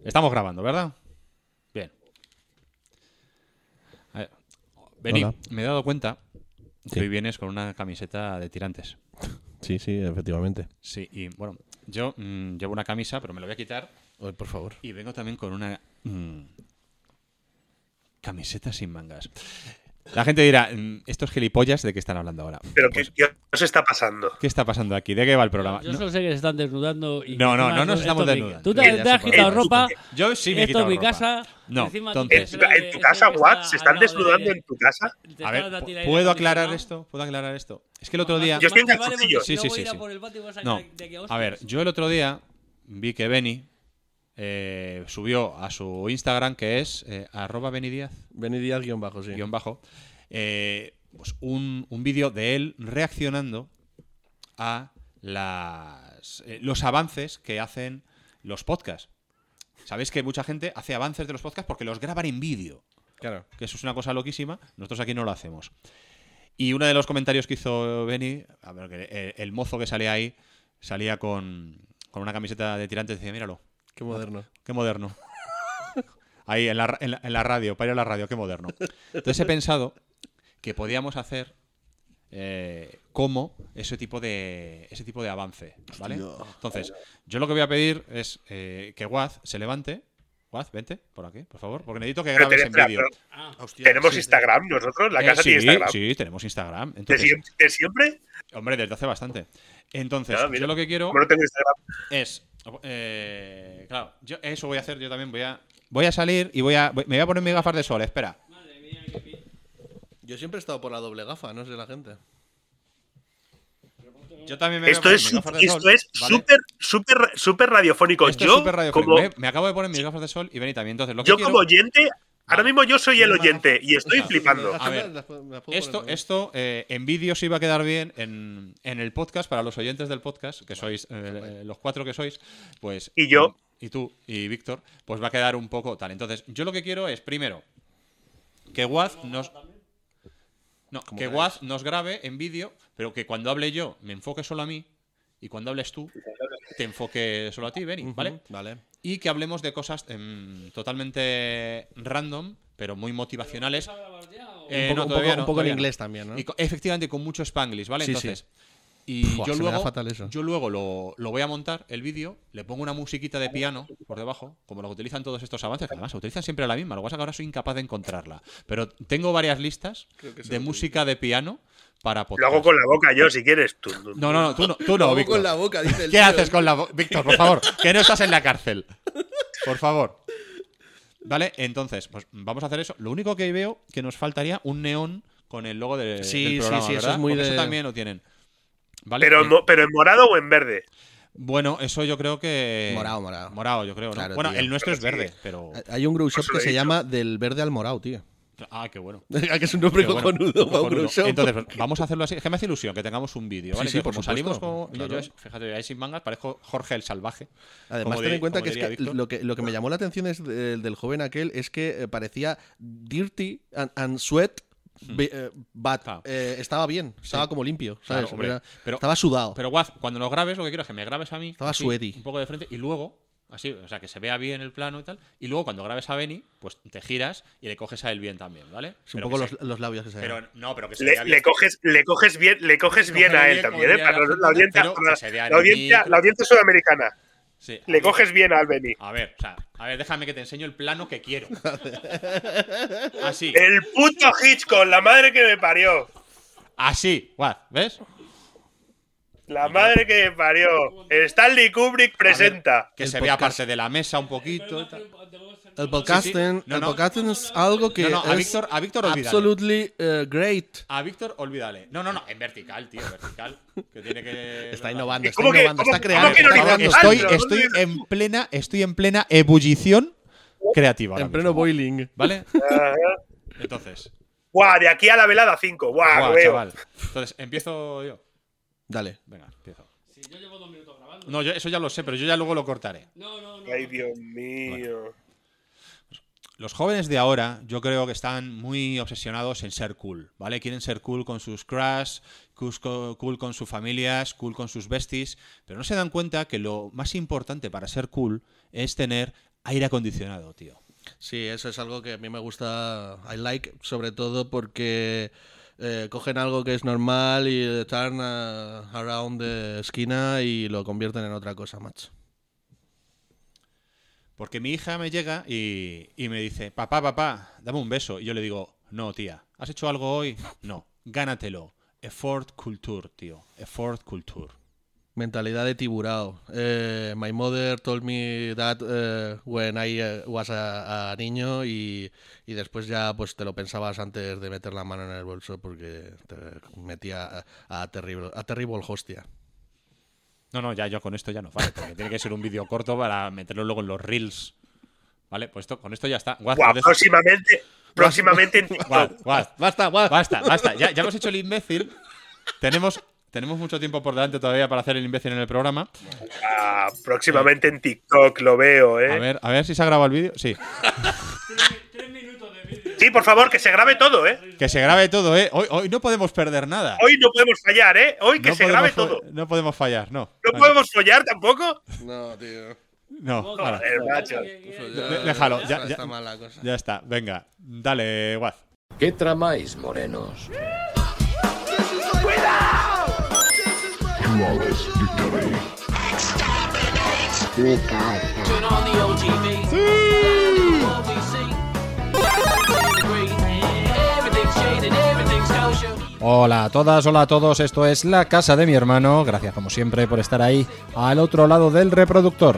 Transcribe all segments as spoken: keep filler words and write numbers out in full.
Estamos grabando, ¿verdad? Bien. A ver, Beni, Hola. me he dado cuenta que Sí. hoy vienes con una camiseta de tirantes. Sí, sí, efectivamente. Sí, y bueno, yo mm, llevo una camisa, pero me la voy a quitar. Oye, por favor. Y vengo también con una mm, camiseta sin mangas. La gente dirá, mm, estos gilipollas, ¿de qué están hablando ahora? Pero Pues, ¿qué, ¿qué os está pasando? ¿qué está pasando aquí? ¿De qué va el programa? Yo No, solo sé que se están desnudando y No, que no, encima no nos esto- estamos esto es mi- desnudando. Tú te, Ya te se has puede. quitado En- ropa. yo sí me he Esto quitado es mi ropa. casa. No, encima entonces- ¿En, te- tu, te- en tu te- casa, te- Watt? te- ¿Se al están lado desnudando de- en tu casa? te A ver, estás ¿pu- tirando aire ¿puedo aclarar acondicionado? esto? ¿Puedo aclarar esto? Es que el otro día... Yo estoy en Más te vale, porque calzoncillos. si no Sí, sí, voy a ir sí, a por el patio y vas a No, caer de que a ver, hostias. yo el otro día vi que Beni eh, subió a su Instagram, que es eh, arroba Beni Díaz, Beni Díaz guión bajo, sí. guión bajo, eh, pues un, un vídeo de él reaccionando a las, eh, los avances que hacen los podcasts. Sabéis que mucha gente hace avances de los podcasts porque los graban en vídeo, Claro. que eso es una cosa loquísima. Nosotros aquí no lo hacemos. Y uno de los comentarios que hizo Beni, a ver, que el, el mozo que salía ahí, salía con, con una camiseta de tirantes y decía, míralo, Qué moderno. qué moderno. Ahí en la, en, la, en la radio, para ir a la radio, qué moderno. Entonces he pensado que podíamos hacer eh, como ese tipo de ese tipo de avance, ¿vale? Hostia. Entonces, yo lo que voy a pedir es eh, que Waz se levante. Waz, vente por aquí, por favor, porque necesito que Pero grabes en tenés- vídeo. pero Ah, Hostia, ¿Tenemos sí, Instagram nosotros? ¿La Eh, casa sí, tiene Instagram? sí, tenemos Instagram. ¿De, Entonces, siempre, ¿De siempre? hombre, desde hace bastante. Entonces, Ah, mira. yo lo que quiero Como no tengo Instagram. es eh, claro, yo eso voy a hacer, yo también voy a voy a salir y voy a voy- me voy a poner mis gafas de sol, espera. madre mía, qué pi- Yo siempre he estado por la doble gafa, no sé la gente. Yo también me voy a Esto poner es mis su- gafas de esto sol, es ¿vale? súper, súper, súper radiofónico. Esto Yo, es súper radiofónico. como, Me, me acabo de poner mis gafas de sol y vení también. Entonces, lo que yo quiero, como oyente, ahora mismo yo soy el Mira, oyente y estoy Mira, flipando. A ver, esto, esto eh, en vídeo sí va a quedar bien en, en el podcast para los oyentes del podcast, que sois eh, los cuatro que sois, pues Y yo. y tú y Víctor, pues va a quedar un poco tal. Entonces, yo lo que quiero es primero que Waz nos no, que queráis. Waz nos grabe en vídeo, pero que cuando hable yo me enfoque solo a mí y cuando hables tú te enfoque solo a ti, Beni, ¿vale? Vale. Y que hablemos de cosas em, totalmente random, pero muy motivacionales. Eh, un no, poco, un todavía poco- no, un poco en todavía no. inglés también, ¿no? Y co- efectivamente, con mucho spanglish, ¿vale? Sí, Entonces, sí. y Buah, yo se me da luego, fatal eso. yo luego lo, lo voy a montar, el vídeo, le pongo una musiquita de piano por debajo, como lo que utilizan todos estos avances, que además se utilizan siempre la misma, lo que pasa es que ahora soy incapaz de encontrarla. Pero tengo varias listas Creo que sé de lo que música de piano para Lo podcast. hago con la boca yo, si quieres. Tú, tú- No, no, no, tú no, tú Lo no, hago Víctor. con la boca, dice el ¿Qué tío. haces con la boca? Víctor, por favor, que no estás en la cárcel. Por favor. Vale, entonces, pues vamos a hacer eso. Lo único que veo que nos faltaría un neón con el logo de, Sí, del sí, programa, sí, eso ¿verdad? es muy Porque de- eso también lo tienen. ¿Vale? pero, Eh, en mo- pero en morado o en verde. bueno, eso yo creo que... Morado, morado. Morado, yo creo, ¿no? Claro, bueno, tío. el nuestro es verde, pero... Hay un grow shop Eso que lo he se dicho. llama Del Verde al Morado, tío. Ah, qué bueno. que es un nombre Qué bueno, cojonudo para un cojonudo. grow shop. Entonces, pues, vamos a hacerlo así. Es que me hace ilusión que tengamos un vídeo, ¿vale? Sí, sí, Que por como supuesto. salimos con... yo- Claro. yo, fíjate, ahí sin mangas, parezco Jorge el Salvaje. Además, como ten di- en cuenta como que es diría que Víctor. lo, que lo que me llamó la atención es del, del joven aquel es que eh, parecía dirty and, and sweat, be- eh, but Claro. eh, estaba bien, estaba como limpio, ¿sabes? Claro, hombre. Era- Pero- estaba sudado. Pero Guaz, cuando lo grabes, lo que quiero es que me grabes a mí. Estaba así, sweaty. Un poco de frente y luego, así, o sea, que se vea bien el plano y tal. Y luego cuando grabes a Beni, pues te giras y le coges a él bien también, ¿vale? Es un Pero poco que los, se- los labios que se Pero no, pero que se Le, vea bien. le coges, le coges bien, le coges bien Cógele a él bien, también, como ¿eh? diría Para la la, audiencia, pero para que se vea en la el audiencia, micro. la audiencia sudamericana. Sí, a Le ver, coges bien a Albeni. A ver, o sea, a ver, déjame que te enseño el plano que quiero. Así, El puto Hitchcock, la madre que me parió. así, Guaz, ¿ves? La madre que me parió. Stanley Kubrick presenta. Que El se vea podcast. parte de la mesa un poquito y tal. El podcasting, No, el no. podcasting es algo que No, no, a es Víctor, a Víctor olvídale. absolutely eh, great. A Víctor, olvídale. No, no, no, en vertical, tío, vertical. Que tiene que. Está innovando, está ¿Cómo que- innovando, cómo- está cómo creando. que no está le creando. dices? Estoy, Aldo, estoy ¿dónde- en plena, estoy en plena ebullición creativa. ahora En pleno mismo, boiling. ¿Vale? Ajá. Entonces, Guau, de aquí a la velada cinco. Guau, guau, lo veo. chaval. Entonces, empiezo yo. Dale. Venga, empiezo. Si yo llevo dos minutos grabando. No, yo eso ya lo sé, pero yo ya luego lo cortaré. No, no, no. Ay, Dios mío. Los jóvenes de ahora, yo creo que están muy obsesionados en ser cool, ¿vale? Quieren ser cool con sus crush, cool cool con sus familias, cool con sus besties, pero no se dan cuenta que lo más importante para ser cool es tener aire acondicionado, tío. Sí, eso es algo que a mí me gusta, I like, sobre todo porque eh, cogen algo que es normal y turn uh, around de esquina y lo convierten en otra cosa, macho. Porque mi hija me llega y, y me dice, papá, papá, dame un beso. Y yo le digo, no, tía, ¿has hecho algo hoy? No, gánatelo. Effort culture, tío. Effort culture. Mentalidad de tiburao. Eh, my mother told me that uh, when I uh, was a, a niño y, y después ya pues te lo pensabas antes de meter la mano en el bolso porque te metía a, a terrible, a terrible hostia. No, no, ya yo con esto ya no vale, porque tiene que ser un vídeo corto para meterlo luego en los reels. ¿Vale? Pues esto, con esto ya está. Guaz, Guau, puedes- próximamente, próximamente en TikTok. Guaz, Guaz, Basta, guau. basta, basta. Ya, ya hemos hecho el imbécil. Tenemos, tenemos mucho tiempo por delante todavía para hacer el imbécil en el programa. Ah, próximamente en TikTok, lo veo, ¿eh? A ver, a ver si se ha grabado el vídeo. Sí. Tres, tres minutos de vídeo. Sí, por favor, que se grabe todo, ¿eh? Que se grabe todo, ¿eh? Hoy, hoy no podemos perder nada. Hoy no podemos fallar, ¿eh? Hoy que no se grabe podemos fa- todo. No podemos fallar, no. ¿No Venga. podemos follar tampoco? No, tío. No, vale. Joder, macho. Eso De- déjalo, ya- está, ya- está mal la cosa. Ya está, venga. Dale, Guaz. ¿Qué tramáis, morenos? Hola a todas, hola a todos, esto es La Casa de mi Hermano, gracias como siempre por estar ahí al otro lado del reproductor.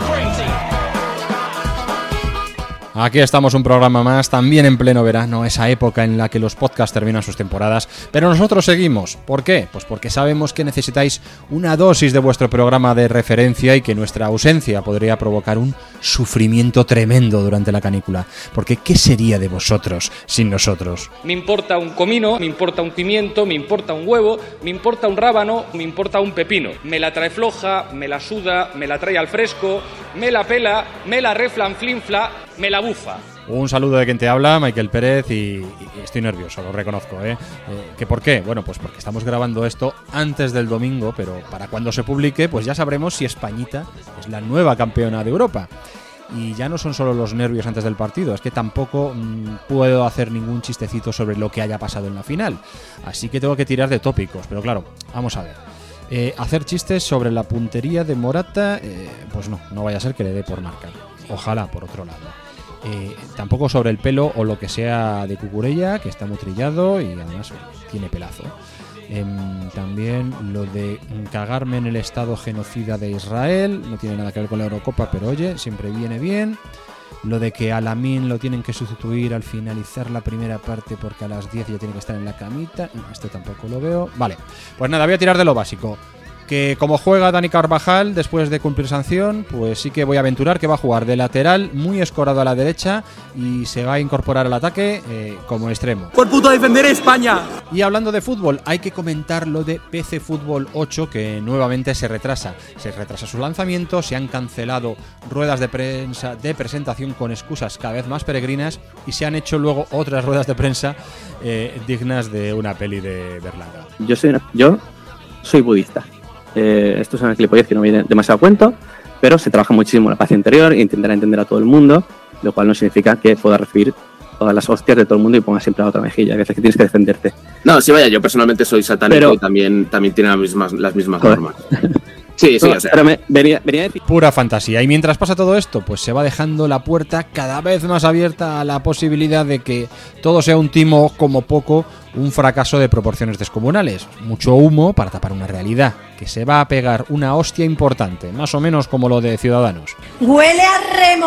Aquí estamos un programa más, también en pleno verano, esa época en la que los podcasts terminan sus temporadas, pero nosotros seguimos. ¿Por qué? Pues porque sabemos que necesitáis una dosis de vuestro programa de referencia y que nuestra ausencia podría provocar un sufrimiento tremendo durante la canícula. Porque ¿qué sería de vosotros sin nosotros? Me importa un comino, me importa un pimiento, me importa un huevo, me importa un rábano, me importa un pepino. Me la trae floja, me la suda, me la trae al fresco, me la pela, me la reflanflinfla, me la bufa. Un saludo de quien te habla, Michael Pérez, y, y estoy nervioso, lo reconozco, ¿eh? Eh, ¿Que por qué? Bueno, pues porque estamos grabando esto antes del domingo, pero para cuando se publique, pues ya sabremos si Españita es la nueva campeona de Europa. Y ya no son solo los nervios antes del partido, es que tampoco mmm, puedo hacer ningún chistecito sobre lo que haya pasado en la final. Así que tengo que tirar de tópicos, pero claro, vamos a ver. Eh, hacer chistes sobre la puntería de Morata, eh, pues no, no vaya a ser que le dé por marcar. Ojalá, por otro lado. Eh, tampoco sobre el pelo o lo que sea de Cucurella, que está muy trillado y además tiene pelazo. Eh, también lo de cagarme en el estado genocida de Israel, no tiene nada que ver con la Eurocopa, pero oye, siempre viene bien. Lo de que a Lamine lo tienen que sustituir al finalizar la primera parte porque a las diez ya tiene que estar en la camita. No, esto tampoco lo veo. Vale, pues nada, voy a tirar de lo básico. Que como juega Dani Carvajal después de cumplir sanción, pues sí que voy a aventurar que va a jugar de lateral, muy escorado a la derecha y se va a incorporar al ataque eh, como extremo. ¡Por puto defender España! Y hablando de fútbol, hay que comentar lo de P C Fútbol ocho, que nuevamente se retrasa. Se retrasa su lanzamiento, se han cancelado ruedas de prensa de presentación con excusas cada vez más peregrinas y se han hecho luego otras ruedas de prensa eh, dignas de una peli de Berlanga. Yo soy, yo soy budista. Eh, esto es una gilipollez que no viene demasiado a cuento, pero se trabaja muchísimo la paz interior e intentar entender a todo el mundo, lo cual no significa que pueda recibir todas las hostias de todo el mundo y ponga siempre la otra mejilla. A veces que tienes que defenderte. No, sí, vaya, yo personalmente soy satánico Pero- y también, también tiene las mismas, las mismas Joder. normas. Sí, sí, o sea. Pero me venía, venía a decir... Pura fantasía. Y mientras pasa todo esto, pues se va dejando la puerta cada vez más abierta a la posibilidad de que todo sea un timo, como poco, un fracaso de proporciones descomunales. Mucho humo para tapar una realidad, que se va a pegar una hostia importante, más o menos como lo de Ciudadanos. ¡Huele a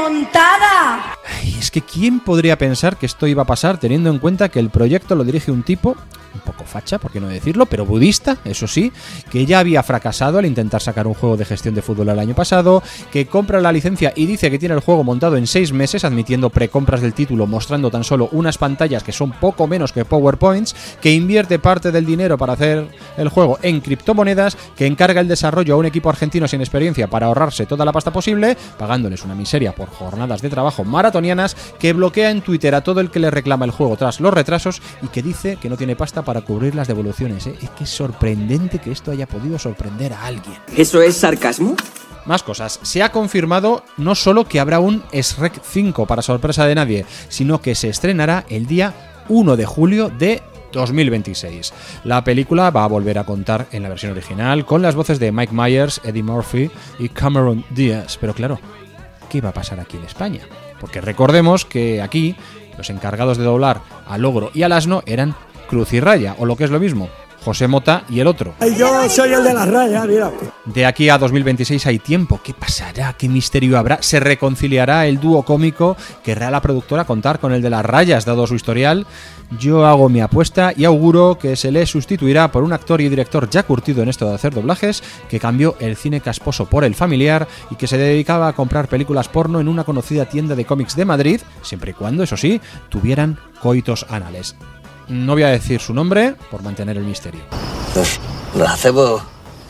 remontada! Ay, es que ¿quién podría pensar que esto iba a pasar teniendo en cuenta que el proyecto lo dirige un tipo, un poco facha, por qué no decirlo, pero budista, eso sí, que ya había fracasado al intentar sacar un juego de gestión de fútbol el año pasado, que compra la licencia y dice que tiene el juego montado en seis meses, admitiendo precompras del título, mostrando tan solo unas pantallas que son poco menos que PowerPoints, que invierte parte del dinero para hacer el juego en criptomonedas, que encarga el desarrollo a un equipo argentino sin experiencia para ahorrarse toda la pasta posible, pagándoles una miseria por jornadas de trabajo maratonianas, que bloquea en Twitter a todo el que le reclama el juego tras los retrasos y que dice que no tiene pasta para cubrir las devoluciones. ¿eh? Es que es sorprendente que esto haya podido sorprender a alguien. ¿Eso es sarcasmo? Más cosas. Se ha confirmado no solo que habrá un Shrek cinco para sorpresa de nadie, sino que se estrenará el día uno de julio de dos mil veintiséis. La película va a volver a contar en la versión original con las voces de Mike Myers, Eddie Murphy y Cameron Diaz. Pero claro, ¿qué va a pasar aquí en España? Porque recordemos que aquí los encargados de doblar al ogro y al asno eran Cruz y Raya, o lo que es lo mismo, José Mota y el otro. Yo soy el de las rayas, mira. De aquí a dos mil veintiséis hay tiempo. ¿Qué pasará? ¿Qué misterio habrá? ¿Se reconciliará el dúo cómico? ¿Querrá la productora contar con el de las rayas, dado su historial? Yo hago mi apuesta y auguro que se le sustituirá por un actor y director ya curtido en esto de hacer doblajes, que cambió el cine casposo por el familiar y que se dedicaba a comprar películas porno en una conocida tienda de cómics de Madrid, siempre y cuando, eso sí, tuvieran coitos anales. No voy a decir su nombre por mantener el misterio. Nos, nos hacemos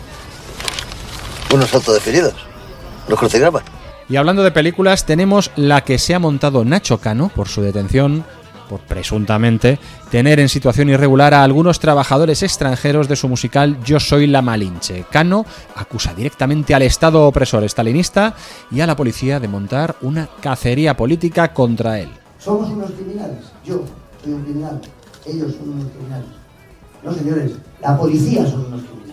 unos autodefinidos, los crucigramas. Y hablando de películas, tenemos la que se ha montado Nacho Cano por su detención, por presuntamente tener en situación irregular a algunos trabajadores extranjeros de su musical Yo soy la Malinche. Cano acusa directamente al Estado opresor estalinista y a la policía de montar una cacería política contra él. Somos unos criminales. Yo soy un criminal. Ellos son unos criminales. No, señores, la policía son unos criminales.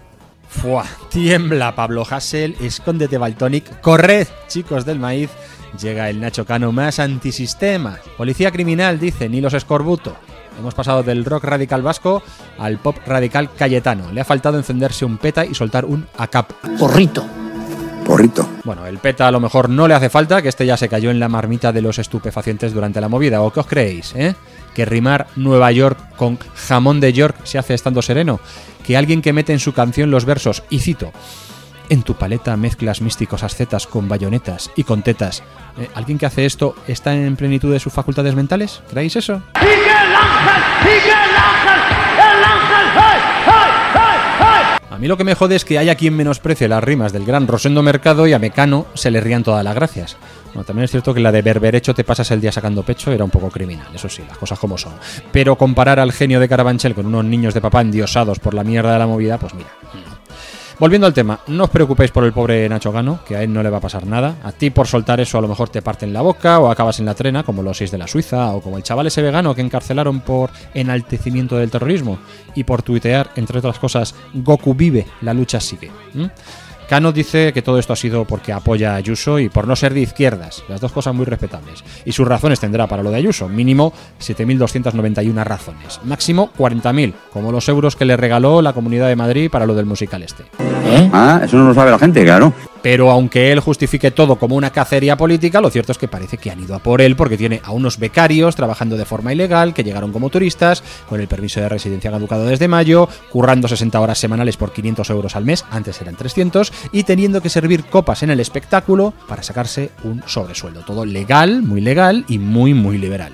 Fua, tiembla Pablo Hasél, escóndete Baltonic, corred, chicos del maíz. Llega el Nacho Cano más antisistema. Policía criminal, dice, ni los escorbuto. Hemos pasado del rock radical vasco al pop radical cayetano. Le ha faltado encenderse un peta y soltar un acap. Porrito. Porrito. Bueno, el peta a lo mejor no le hace falta, que este ya se cayó en la marmita de los estupefacientes durante la movida. ¿O qué os creéis, eh? Que rimar Nueva York con jamón de York se hace estando sereno. Que alguien que mete en su canción los versos, y cito, en tu paleta mezclas místicos ascetas con bayonetas y con tetas. Eh, ¿Alguien que hace esto está en plenitud de sus facultades mentales? ¿Creéis eso? ¡Sigue el ángel! ¡Sigue el ángel! ¡El ángel! ¡Hey! ¡Hey! ¡Hey! ¡Hey! A mí lo que me jode es que haya quien menosprecie las rimas del gran Rosendo Mercado y a Mecano se le rían todas las gracias. Bueno, también es cierto que la de berberecho te pasas el día sacando pecho era un poco criminal, eso sí, las cosas como son. Pero comparar al genio de Carabanchel con unos niños de papá endiosados por la mierda de la movida, pues mira. Volviendo al tema, no os preocupéis por el pobre Nacho Cano, que a él no le va a pasar nada. A ti por soltar eso a lo mejor te parten la boca o acabas en la trena, como los seis de la Suiza o como el chaval ese vegano que encarcelaron por enaltecimiento del terrorismo y por tuitear, entre otras cosas, Goku vive, la lucha sigue. ¿Mm? Cano dice que todo esto ha sido porque apoya a Ayuso y por no ser de izquierdas, las dos cosas muy respetables. Y sus razones tendrá para lo de Ayuso, mínimo siete mil doscientas noventa y una razones, máximo cuarenta mil, como los euros que le regaló la Comunidad de Madrid para lo del musical este. ¿Eh? Ah, eso no lo sabe la gente, claro. Pero aunque él justifique todo como una cacería política, lo cierto es que parece que han ido a por él porque tiene a unos becarios trabajando de forma ilegal, que llegaron como turistas, con el permiso de residencia caducado desde mayo, currando sesenta horas semanales por quinientos euros al mes, antes eran trescientos, y teniendo que servir copas en el espectáculo para sacarse un sobresueldo. Todo legal, muy legal y muy, muy liberal.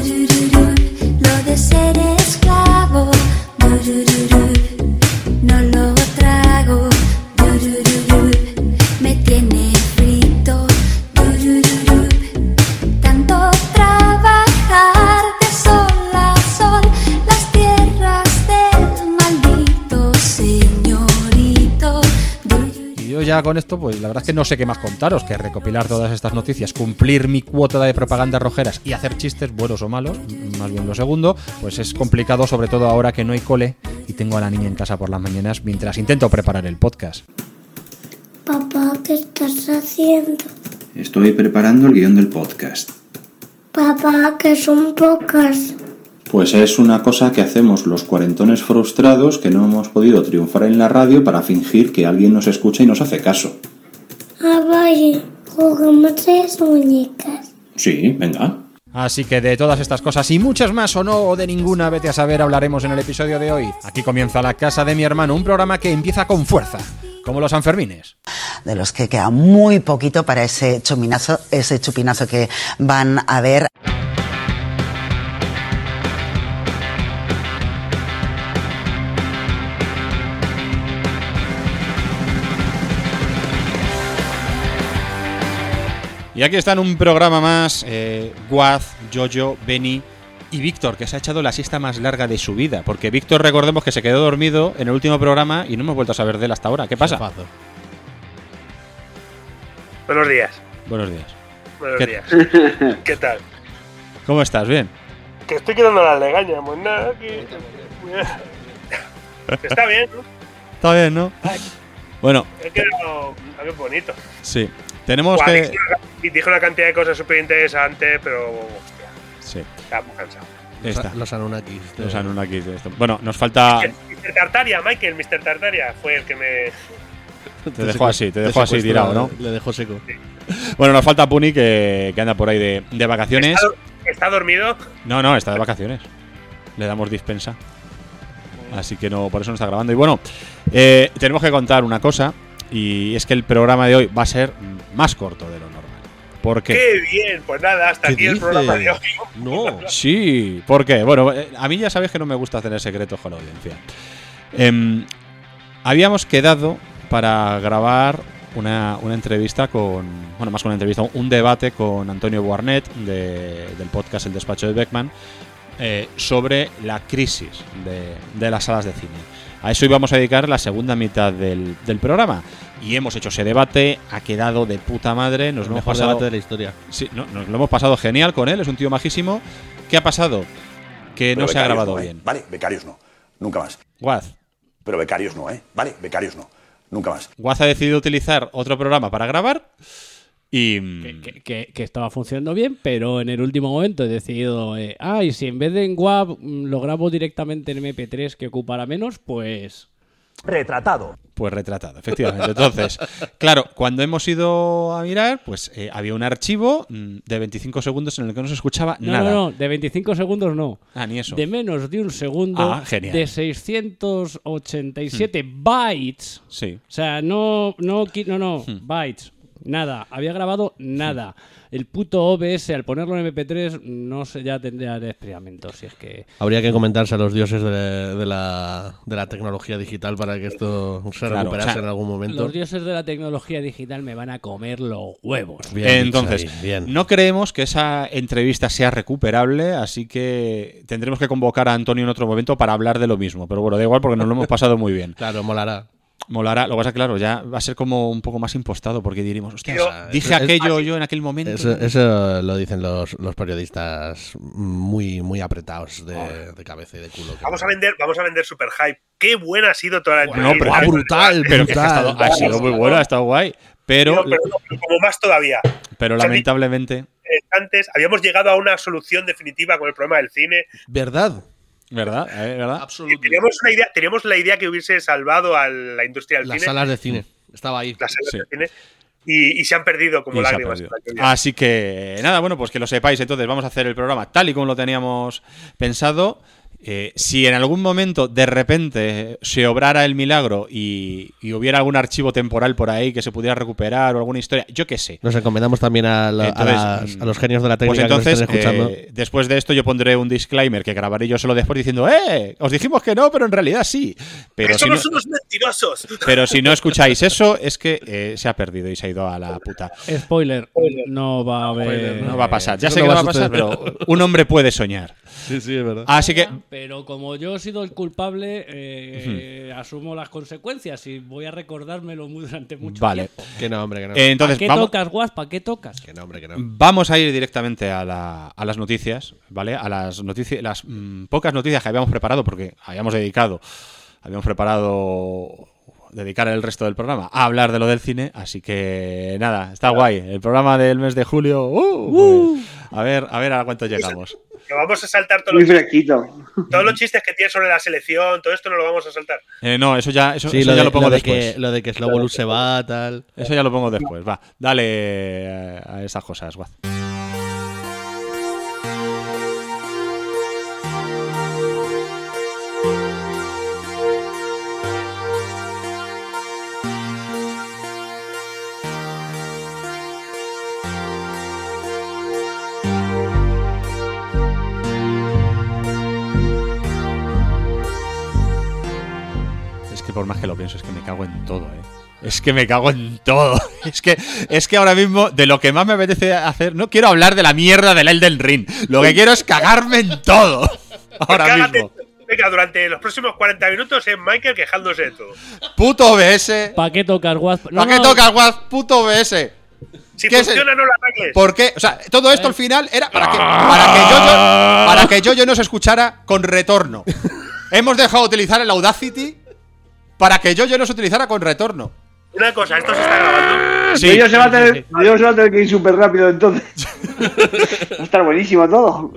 Lo de ser esclavo, no lo trago, me tiene frito, tanto trabajar de sol a sol, las tierras del maldito señorito. Y yo ya con esto, pues la verdad es que no sé qué más contaros, que recopilar todas estas noticias, cumplir mi cuota de propaganda rojeras y hacer chistes buenos o malos, más bien lo segundo, pues es complicado, sobre todo ahora que no hay cole y tengo a la niña en casa por las mañanas mientras intento preparar el podcast. Papá, ¿qué estás haciendo? Estoy preparando el guión del podcast. Papá, ¿qué es un podcast? Pues es una cosa que hacemos los cuarentones frustrados que no hemos podido triunfar en la radio para fingir que alguien nos escucha y nos hace caso. Ah, vaya, jugamos tres muñecas. Sí, venga. Así que de todas estas cosas y muchas más o no, o de ninguna, vete a saber, hablaremos en el episodio de hoy. Aquí comienza La Casa de mi Hermano, un programa que empieza con fuerza, como los Sanfermines. De los que queda muy poquito para ese chupinazo, ese chupinazo que van a ver. Y aquí está en un programa más, eh, Guaz, Jojo, Beni y Víctor, que se ha echado la siesta más larga de su vida. Porque Víctor, recordemos que se quedó dormido en el último programa y no hemos vuelto a saber de él hasta ahora. ¿Qué pasa? Buenos días. Buenos días. Buenos ¿Qué- días. ¿Qué tal? ¿Cómo estás? ¿Bien? Que estoy quedando las legañas, pues nada, que... Está bien, ¿no? Está bien, ¿no? Bueno, He quedado... ah, qué bonito. sí. Tenemos Buah, que... dije una- y dije una cantidad de cosas súper interesantes, pero... Hostia, Sí. estaba muy cansado. Está. Los Anunnakis. de- Los Anunnakis de esto. Bueno, nos falta... mister Tartaria, Michael, mister Tartaria fue el que me... Te dejó así, te dejó así secuestró, tirado, ¿no? Le dejó seco. Bueno, nos falta Puni, que, que anda por ahí de, de vacaciones. ¿Está, está dormido? No, no, está de vacaciones. Le damos dispensa. Así que no, por eso no está grabando. Y bueno, eh, tenemos que contar una cosa. Y es que el programa de hoy va a ser más corto de lo normal. ¿Por qué? ¡Qué bien! Pues nada, hasta ¿Qué aquí el dices? programa de hoy. No. Sí, ¿por qué? Bueno, eh, a mí ya sabéis que no me gusta tener secretos con la audiencia. Em, habíamos quedado para grabar una, una entrevista con... Bueno, más que una entrevista, un debate con Antonio Buarnet de- del podcast El Despacho de Beckman eh, sobre la crisis de, de las salas de cine. A eso íbamos a dedicar la segunda mitad del, del programa. Y hemos hecho ese debate, ha quedado de puta madre. Nos El lo hemos mejor pasado, debate de la historia. Sí, no, nos lo hemos pasado genial con él, es un tío majísimo. ¿Qué ha pasado? Que Pero no se ha becarios grabado no, ¿eh? bien. Vale, becarios no. Nunca más. Guaz. Pero becarios no, ¿eh? Vale, becarios no. Nunca más. Guaz ha decidido utilizar otro programa para grabar y... Que, que- que- que estaba funcionando bien, pero en el último momento he decidido, eh, ah, y si en vez de en W A V mm, lo grabo directamente en M P tres que ocupará menos, pues... Retratado. Pues retratado, efectivamente. Entonces, claro, cuando hemos ido a mirar, pues eh, había un archivo mm, de veinticinco segundos en el que no se escuchaba No, nada. no, no, de veinticinco segundos no. Ah, ni eso. De menos de un segundo, Ah, genial. de seiscientos ochenta y siete bytes. Sí. O sea, no, no, qui- no, no, Hmm. bytes. Nada, había grabado nada. El puto O B S, al ponerlo en M P tres, no sé, ya tendría de experimento. Si es que. Habría que comentarse a los dioses de, de la, de la tecnología digital para que esto se Claro, recuperase o sea, en algún momento. Los dioses de la tecnología digital me van a comer los huevos. Bien dicho Entonces, ahí, bien. no creemos que esa entrevista sea recuperable, así que tendremos que convocar a Antonio en otro momento para hablar de lo mismo. Pero bueno, da igual porque nos lo hemos pasado muy bien. Claro, molará. Molará, lo que pasa, claro, ya va a ser como un poco más impostado porque diríamos, hostia, Yo- dije es- aquello yo en aquel momento. Eso, eso lo dicen los, los periodistas muy, muy apretados de, de cabeza y de culo. Vamos a vender, vamos a vender super hype. ¡Qué buena ha sido toda la No, entrevista! pero ¡Guau, brutal, pero que es que ha, brutal! estado- ha sido muy bueno, ha estado guay. Pero, No, pero, no, pero como más todavía. pero o sea, lamentablemente, Eh, Antes habíamos llegado a una solución definitiva con el problema del cine. ¿Verdad? ¿verdad? ¿Eh? ¿verdad? Teníamos, una idea, teníamos la idea que hubiese salvado a la industria del Las cine. salas de cine. Estaba ahí. Las salas Sí. de cine. Y, y se han perdido como Y se ha lágrimas. perdido. en la lluvia. Así que nada, bueno, pues que lo sepáis. Entonces vamos a hacer el programa tal y como lo teníamos pensado. Eh, si en algún momento de repente se obrara el milagro y, y hubiera algún archivo temporal por ahí que se pudiera recuperar o alguna historia, yo qué sé. Nos encomendamos también a, la- a Entonces, las- a los genios de la Pues técnica entonces, que nos estén escuchando. eh, después de esto yo pondré un disclaimer que grabaré yo solo después diciendo, ¡eh! Os dijimos que no, pero en realidad sí. Pero ¡Que si no, somos unos mentirosos! pero si no escucháis eso, es que eh, se ha perdido y se ha ido a la puta. Spoiler, no va a haber. No va a pasar. Ya Eso sé no que va no a va a pasar, suceder. pero un hombre puede soñar. Sí, sí, es verdad. Así que Pero como yo he sido el culpable, eh, asumo las consecuencias y voy a recordármelo muy durante mucho Vale. tiempo. Que no, hombre, que no. Eh, entonces, ¿Para qué vamos, tocas, Guas? ¿Para qué tocas? Que no, hombre, que no. vamos a ir directamente a, la- a las noticias, ¿vale? A las noticias, las mm, pocas noticias que habíamos preparado, porque habíamos dedicado, habíamos preparado dedicar el resto del programa a hablar de lo del cine, así que nada, está guay. El programa del mes de julio, uh, pues, a ver, a ver a cuánto llegamos. Que vamos a saltar todos Muy los, fresquito. todos los chistes que tienes sobre la selección, todo esto no lo vamos a saltar. Eh, no, eso ya, eso, Sí, eso lo, ya de, lo pongo lo de después. que, lo de que Slobo se va, tal. Eso ya lo pongo después. Va, dale eh, a esas cosas, Guaz. Es que por más que lo pienso, es que me cago en todo, ¿eh? Es que me cago en todo. Es que, es que ahora mismo, de lo que más me apetece hacer, no quiero hablar de la mierda del Elden Ring. Lo que quiero es cagarme en todo. Ahora Cágate. mismo. Venga, durante los próximos cuarenta minutos es Michael quejándose de todo. Puto O B S. ¿Para qué tocas, Guas? ¿Para qué tocas, Guaz? Puto O B S. Si ¿Qué es funciona, el- no lo arregles. ¿Por qué? O sea, todo esto al final era para que, para que yo, yo- para que yo, yo no se escuchara con retorno. Hemos dejado de utilizar el Audacity para que yo, yo no se utilizara con retorno. Una cosa, esto se está grabando. Sí. Yo se va a tener, yo se va a tener que ir súper rápido entonces. Va a estar buenísimo todo.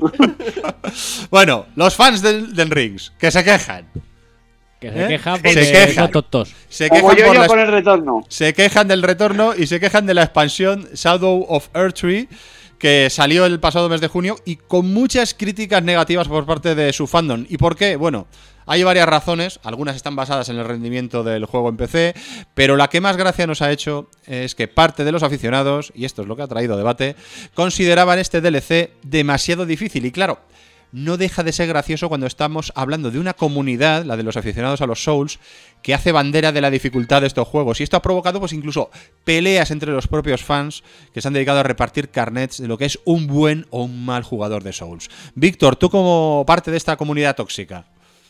Bueno, los fans del, del Rings, que se quejan. Que se ¿Eh? quejan Se porque quejan. son tontos. Se Como quejan, yo, por yo las- con el retorno. se quejan del retorno y se quejan de la expansión Shadow of Erdtree, que salió el pasado mes de junio y con muchas críticas negativas por parte de su fandom. ¿Y por qué? Bueno, hay varias razones, algunas están basadas en el rendimiento del juego en P C, pero la que más gracia nos ha hecho es que parte de los aficionados, y esto es lo que ha traído debate, consideraban este D L C demasiado difícil. Y claro, no deja de ser gracioso cuando estamos hablando de una comunidad, la de los aficionados a los Souls, que hace bandera de la dificultad de estos juegos. Y esto ha provocado pues incluso peleas entre los propios fans que se han dedicado a repartir carnets de lo que es un buen o un mal jugador de Souls. Víctor, tú como parte de esta comunidad tóxica.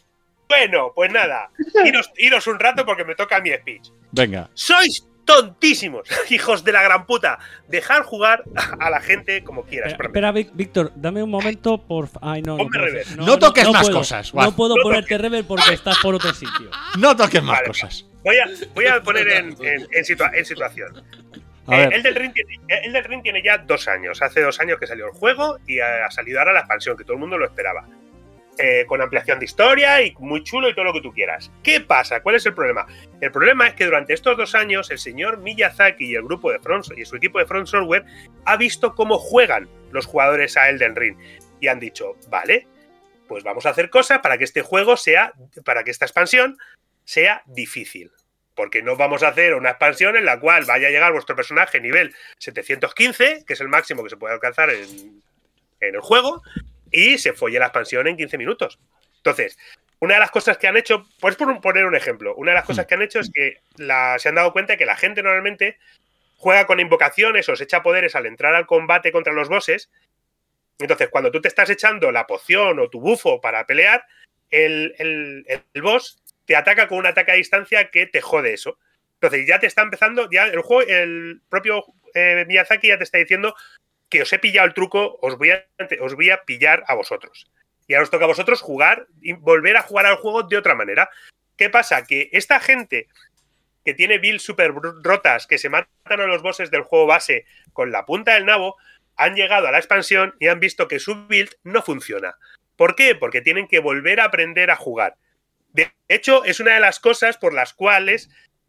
Bueno, pues nada. Iros, iros un rato porque me toca mi speech. Venga. Sois tontísimos, hijos de la gran puta. Dejar jugar a la gente como quieras. Espera, espera, Vic- Víctor, dame un momento, por fa- Ay, no, no, Ponme puedo reverb. hacer- No toques más puedo. cosas, guau. No puedo No ponerte toques. reverb porque estás por otro sitio. No toques más Vale. cosas. Voy a, voy a poner en, en- en situa- en situación. A Eh, ver. el, del Ring tiene, el del Ring tiene ya dos años. Hace dos años que salió el juego y ha salido ahora la expansión, que todo el mundo lo esperaba. Eh, con ampliación de historia y muy chulo y todo lo que tú quieras. ¿Qué pasa? ¿Cuál es el problema? El problema es que durante estos dos años el señor Miyazaki y el grupo de Front y su equipo de Front Software ha visto cómo juegan los jugadores a Elden Ring y han dicho, vale, pues vamos a hacer cosas para que este juego sea, para que esta expansión sea difícil. Porque no vamos a hacer una expansión en la cual vaya a llegar vuestro personaje nivel setecientos quince, que es el máximo que se puede alcanzar en, en el juego, y se folle la expansión en quince minutos. Entonces, una de las cosas que han hecho, pues por poner un ejemplo, una de las cosas que han hecho es que la, se han dado cuenta de que la gente normalmente juega con invocaciones o se echa poderes al entrar al combate contra los bosses. Entonces, cuando tú te estás echando la poción o tu bufo para pelear, el, el, el boss te ataca con un ataque a distancia que te jode eso. Entonces, ya te está empezando, ya el juego, el propio eh, Miyazaki ya te está diciendo que os he pillado el truco, os voy, a, os voy a pillar a vosotros. Y ahora os toca a vosotros jugar y volver a jugar al juego de otra manera. ¿Qué pasa? Que esta gente que tiene builds súper rotas, que se matan a los bosses del juego base con la punta del nabo, han llegado a la expansión y han visto que su build no funciona. ¿Por qué? Porque tienen que volver a aprender a jugar. De hecho, es una de las cosas por las cuales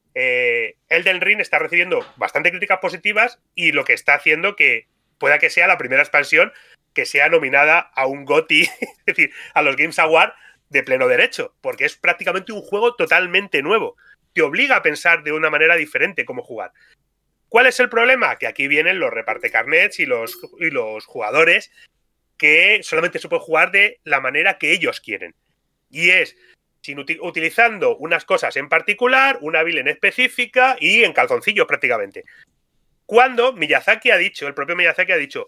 eh, Elden Ring está recibiendo bastante críticas positivas y lo que está haciendo que pueda que sea la primera expansión que sea nominada a un GOTY, es decir, a los Games Awards de pleno derecho, porque es prácticamente un juego totalmente nuevo. Te obliga a pensar de una manera diferente cómo jugar. ¿Cuál es el problema? Que aquí vienen los reparte carnets y los, y los jugadores que solamente se puede jugar de la manera que ellos quieren. Y es sin uti- utilizando unas cosas en particular, una build en específica y en calzoncillos prácticamente. Cuando Miyazaki ha dicho, el propio Miyazaki ha dicho,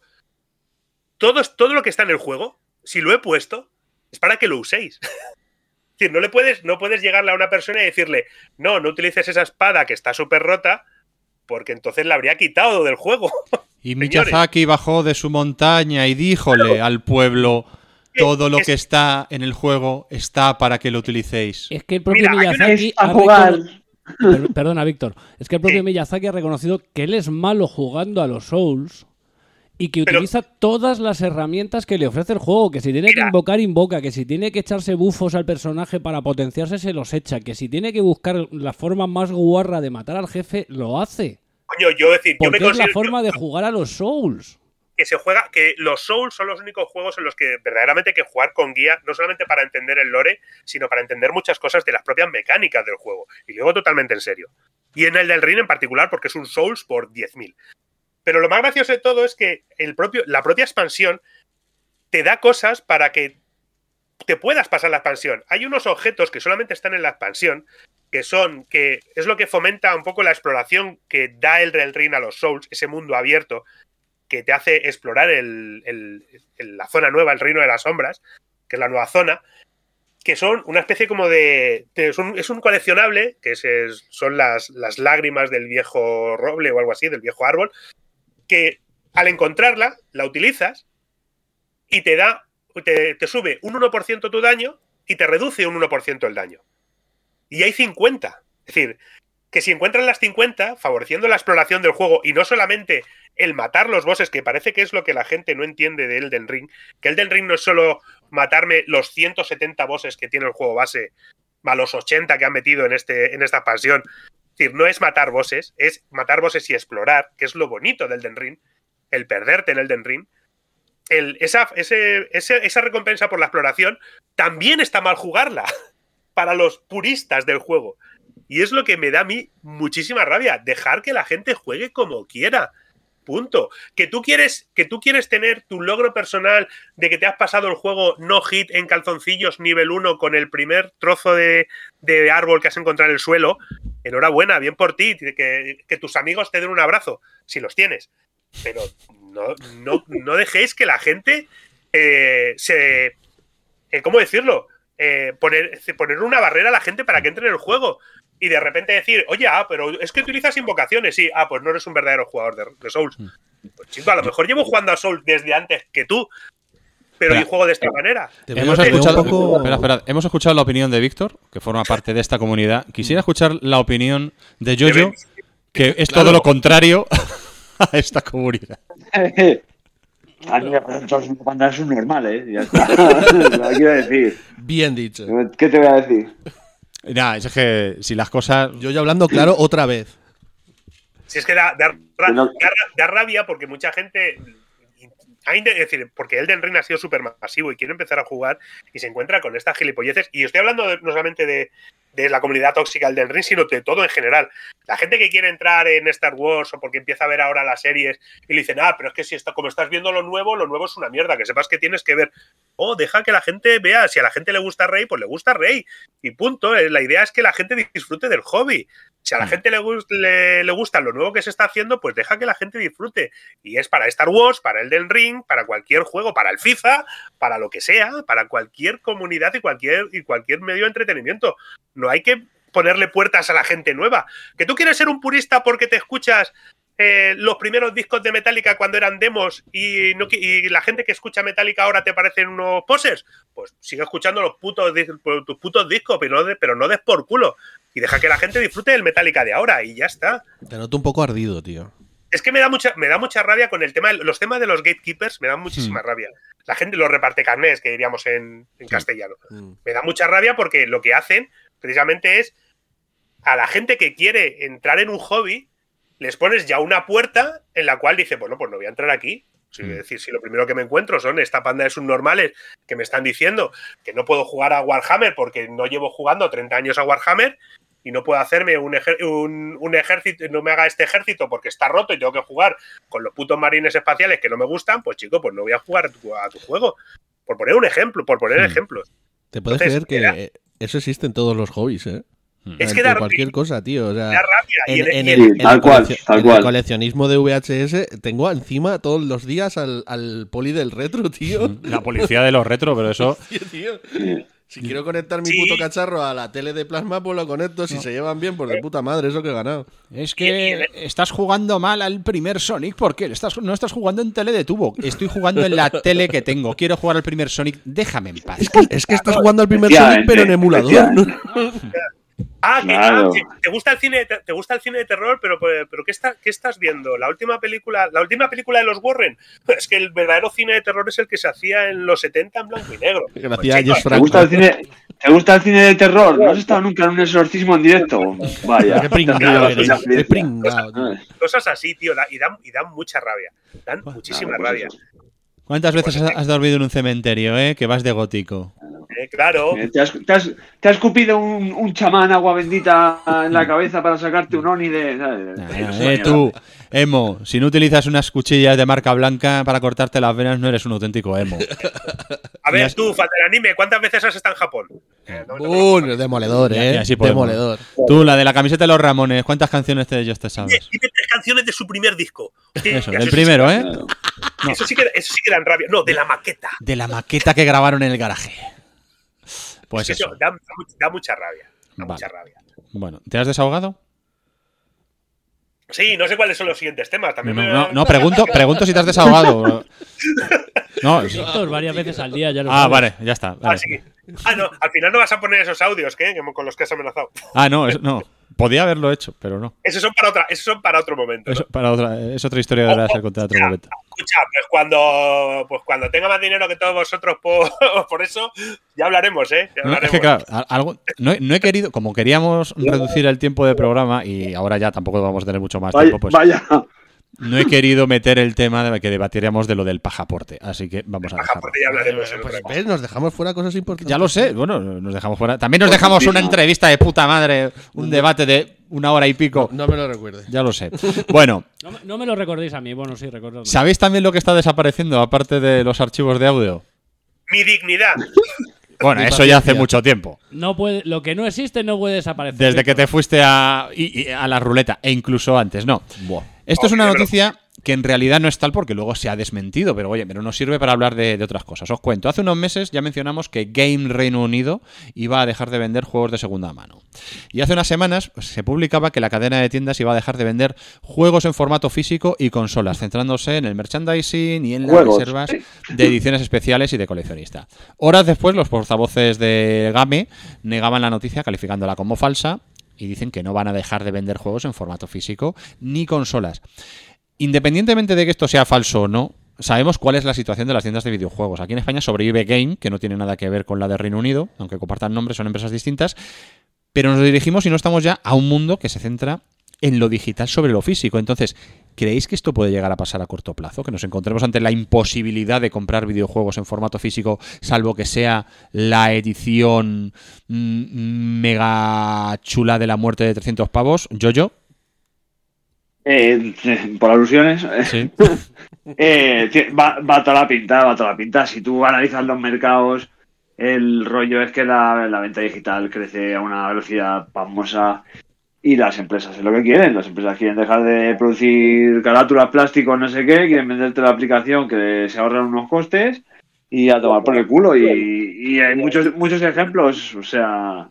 todo, todo lo que está en el juego, si lo he puesto, es para que lo uséis. Es decir, no le puedes, no puedes llegarle a una persona y decirle, no, no utilices esa espada que está súper rota, porque entonces la habría quitado del juego. Y Miyazaki bajó de su montaña y díjole al pueblo, todo lo que está en el juego está para que lo utilicéis. Es que el propio Mira, hay una- Miyazaki es a ha jugar. recono- Per- Perdona, Víctor. Es que el propio Miyazaki ha reconocido que él es malo jugando a los Souls y que Pero- utiliza todas las herramientas que le ofrece el juego. Que si tiene que Mira. invocar, invoca. Que si tiene que echarse bufos al personaje para potenciarse, se los echa. Que si tiene que buscar la forma más guarra de matar al jefe, lo hace. Coño, yo decir, yo me Porque es la considero forma de jugar a los Souls. que se juega, que los Souls son los únicos juegos en los que verdaderamente hay que jugar con guía, no solamente para entender el lore, sino para entender muchas cosas de las propias mecánicas del juego. Y luego totalmente en serio. Y en el del Ring en particular, porque es un Souls por diez mil. Pero lo más gracioso de todo es que el propio, la propia expansión te da cosas para que te puedas pasar la expansión. Hay unos objetos que solamente están en la expansión, que son, que es lo que fomenta un poco la exploración que da el Elden Ring a los Souls, ese mundo abierto que te hace explorar el, el, el, la zona nueva, el Reino de las Sombras, que es la nueva zona, que son una especie como de... de son, es un coleccionable, que es, es, son las, las lágrimas del viejo roble o algo así, del viejo árbol, que al encontrarla, la utilizas y te da, te, te sube un uno por ciento tu daño y te reduce un uno por ciento el daño. Y hay cincuenta. Es decir, que si encuentran las cincuenta, favoreciendo la exploración del juego y no solamente el matar los bosses, que parece que es lo que la gente no entiende de Elden Ring, que Elden Ring no es solo matarme los ciento setenta bosses que tiene el juego base, más los ochenta que han metido en, este, en esta expansión. Es decir, no es matar bosses, es matar bosses y explorar, que es lo bonito del Elden Ring, el perderte en Elden Ring. El, esa, ese, ese, esa recompensa por la exploración también está mal jugarla para los puristas del juego. Y es lo que me da a mí muchísima rabia. Dejar que la gente juegue como quiera. Punto. Que tú quieres, que tú quieres tener tu logro personal de que te has pasado el juego no hit en calzoncillos nivel uno con el primer trozo de, de árbol que has encontrado en el suelo. Enhorabuena, bien por ti. Que, que tus amigos te den un abrazo, si los tienes. Pero no, no, no dejéis que la gente eh, se... Eh, ¿Cómo decirlo? Eh, poner, poner una barrera a la gente para que entre en el juego. Y de repente decir, oye, ah, pero es que utilizas invocaciones. Sí, ah, pues no eres un verdadero jugador de, de Souls. Pues chico, a lo mejor llevo jugando a Souls desde antes que tú, pero Espera. yo juego de esta manera. Hemos escuchado, poco... espera, espera. Hemos escuchado la opinión de Víctor, que forma parte de esta comunidad. Quisiera escuchar la opinión de Yoyo, que es todo lo contrario a esta comunidad. A mí me parece cuando es un normal, ¿eh? Ya está. Lo quiero decir. Bien dicho. ¿Qué te voy a decir? Nah, es que si las cosas... Yo ya hablando claro otra vez. Si es que da, da, da, da, da rabia porque mucha gente... Es decir, porque Elden Ring ha sido súper masivo y quiere empezar a jugar y se encuentra con estas gilipolleces. Y estoy hablando de, no solamente de, de la comunidad tóxica Elden Ring, sino de todo en general. La gente que quiere entrar en Star Wars o porque empieza a ver ahora las series y le dicen, ah, pero es que si está, como estás viendo lo nuevo, lo nuevo es una mierda, que sepas que tienes que ver. Oh, deja que la gente vea. Si a la gente le gusta Rey, pues le gusta Rey. Y punto. La idea es que la gente disfrute del hobby. Si a la gente le, le, le gusta lo nuevo que se está haciendo, pues deja que la gente disfrute. Y es para Star Wars, para Elden Ring, para cualquier juego, para el FIFA, para lo que sea, para cualquier comunidad y cualquier, y cualquier medio de entretenimiento. No hay que ponerle puertas a la gente nueva. ¿Que tú quieres ser un purista porque te escuchas eh, los primeros discos de Metallica cuando eran demos y, no, y la gente que escucha Metallica ahora te parecen unos posers? Pues sigue escuchando los putos, tus putos discos, pero no, de, pero no des por culo. Y deja que la gente disfrute del Metallica de ahora y ya está. Te noto un poco ardido, tío. Es que me da mucha, me da mucha rabia con el tema, los temas de los gatekeepers, me dan muchísima hmm. rabia. La gente los reparte carnés, que diríamos en, en castellano. Hmm. Me da mucha rabia porque lo que hacen precisamente es a la gente que quiere entrar en un hobby, les pones ya una puerta en la cual dice, bueno, pues no voy a entrar aquí. Es decir, si lo primero que me encuentro son esta panda de subnormales que me están diciendo que no puedo jugar a Warhammer porque no llevo jugando treinta años a Warhammer y no puedo hacerme un, un, un ejército, no me haga este ejército porque está roto y tengo que jugar con los putos marines espaciales que no me gustan, pues chico, pues no voy a jugar a tu, a tu juego. Por poner un ejemplo, por poner hmm. ejemplos. ¿Te puedes Entonces, creer que era... eso existe en todos los hobbies, eh? Es que da cualquier cosa, tío. O sea, da rabia. En, en, y el, en, tal el cual, coleccion, tal en cual. el coleccionismo de V H S tengo encima todos los días al, al poli del retro, tío. La policía de los retro, pero eso... Tío, tío. Si quiero conectar mi sí. puto cacharro a la tele de plasma, pues lo conecto. Si no. se llevan bien, pues de puta madre, eso que he ganado. Es que estás jugando mal al primer Sonic. ¿Por qué? Estás, no estás jugando en tele de tubo. Estoy jugando en la tele que tengo. Quiero jugar al primer Sonic. Déjame en paz. Es que, es que estás jugando al primer Sonic, pero en emulador. Ah, que, claro. ah, te gusta el cine, te, te gusta el cine de terror, pero, pero ¿qué, está, ¿qué estás viendo? La última película, la última película de los Warren. Es que el verdadero cine de terror es el que se hacía en los setenta en blanco y negro. Gracias, pues, ¿te, gusta el cine, ¿Te gusta el cine de terror? ¿No has estado nunca en un exorcismo en directo? Vaya. Qué pringado eres. Qué pringado. Cosas, cosas así, tío, y dan, y dan mucha rabia. Dan muchísima claro, rabia. ¿Cuántas veces has, has dormido en un cementerio, eh? Que vas de gótico. Eh, claro. ¿Te has, te has, te has escupido un, un chamán agua bendita en la cabeza para sacarte un oni de... Nah, eh, tú, emo, si no utilizas unas cuchillas de marca blanca para cortarte las venas, no eres un auténtico emo. A ver, tú, fan del anime, ¿cuántas veces has estado en Japón? Eh, no, un no, demoledor, eh. Así demoledor. Tú, la de la camiseta de los Ramones, ¿cuántas canciones de ellos te sabes? Dime tres canciones de su primer disco. Eso, del primero, ¿eh? No. Eso, sí que, eso sí que dan rabia. No, de la maqueta. De la maqueta que grabaron en el garaje. Pues es que eso. Da, da, da mucha rabia. Da vale. mucha rabia. Bueno, ¿te has desahogado? Sí, no sé cuáles son los siguientes temas. También No, me- no, no, pregunto, pregunto si te has desahogado. No, es- Víctor, varias veces al día ya lo Ah, sabes. vale, ya está. vale. Ah, sí. Ah, no, al final no vas a poner esos audios ¿qué? con los que has amenazado. Ah, no, eso- no. Podía haberlo hecho, pero no. Esos son para otra, esos son para otro momento. ¿no? Eso, para otra, es otra historia de la ser contada en otro momento. Escucha, pues cuando, pues cuando tenga más dinero que todos vosotros por, por eso, ya hablaremos, ¿eh? Ya No, es hablaremos. que claro, a- algo, no, he- no he querido, como queríamos reducir el tiempo de programa y ahora ya tampoco vamos a tener mucho más Vaya, tiempo, pues vaya. no he querido meter el tema de que debatiríamos de lo del pajaporte, así que vamos a dejarlo. Ya hablaremos en Pues otra ves, nos dejamos fuera cosas importantes. Ya lo sé, bueno, nos dejamos fuera. También nos dejamos una entrevista de puta madre, un debate de una hora y pico. No me lo recuerdes. Ya lo sé. Bueno, No, me- no me lo recordéis a mí, bueno, sí, recordadme. ¿sabéis también lo que está desapareciendo, aparte de los archivos de audio? Mi dignidad. Bueno, Mi eso ya hace paciencia. mucho tiempo. No puede, lo que no existe no puede desaparecer. Desde que Víctor. te fuiste a, y- y a la ruleta, e incluso antes, no. Esto es una noticia que en realidad no es tal porque luego se ha desmentido, pero oye, pero nos sirve para hablar de, de otras cosas. Os cuento, hace unos meses ya mencionamos que Game Reino Unido iba a dejar de vender juegos de segunda mano. Y hace unas semanas pues, se publicaba que la cadena de tiendas iba a dejar de vender juegos en formato físico y consolas, centrándose en el merchandising y en las Juegos, reservas sí. de ediciones especiales y de coleccionista. Horas después, los portavoces de Game negaban la noticia calificándola como falsa y dicen que no van a dejar de vender juegos en formato físico ni consolas. Independientemente de que esto sea falso o no, sabemos cuál es la situación de las tiendas de videojuegos. Aquí en España sobrevive Game, que no tiene nada que ver con la de Reino Unido, aunque compartan nombres, son empresas distintas, pero nos dirigimos y no estamos ya a un mundo que se centra en lo digital sobre lo físico. Entonces, ¿creéis que esto puede llegar a pasar a corto plazo? Que nos encontremos ante la imposibilidad de comprar videojuegos en formato físico, salvo que sea la edición mm, mega chula de la muerte de trescientos pavos. ¿Yo-yo? Eh, por alusiones. Sí. eh, ti- va, va toda la pinta, va toda la pinta. Si tú analizas los mercados, el rollo es que la, la venta digital crece a una velocidad pasmosa y las empresas es lo que quieren. Las empresas quieren dejar de producir carátulas, plásticos, no sé qué, quieren venderte la aplicación que se ahorran unos costes y a tomar por el culo. Y, y hay muchos, muchos ejemplos, o sea...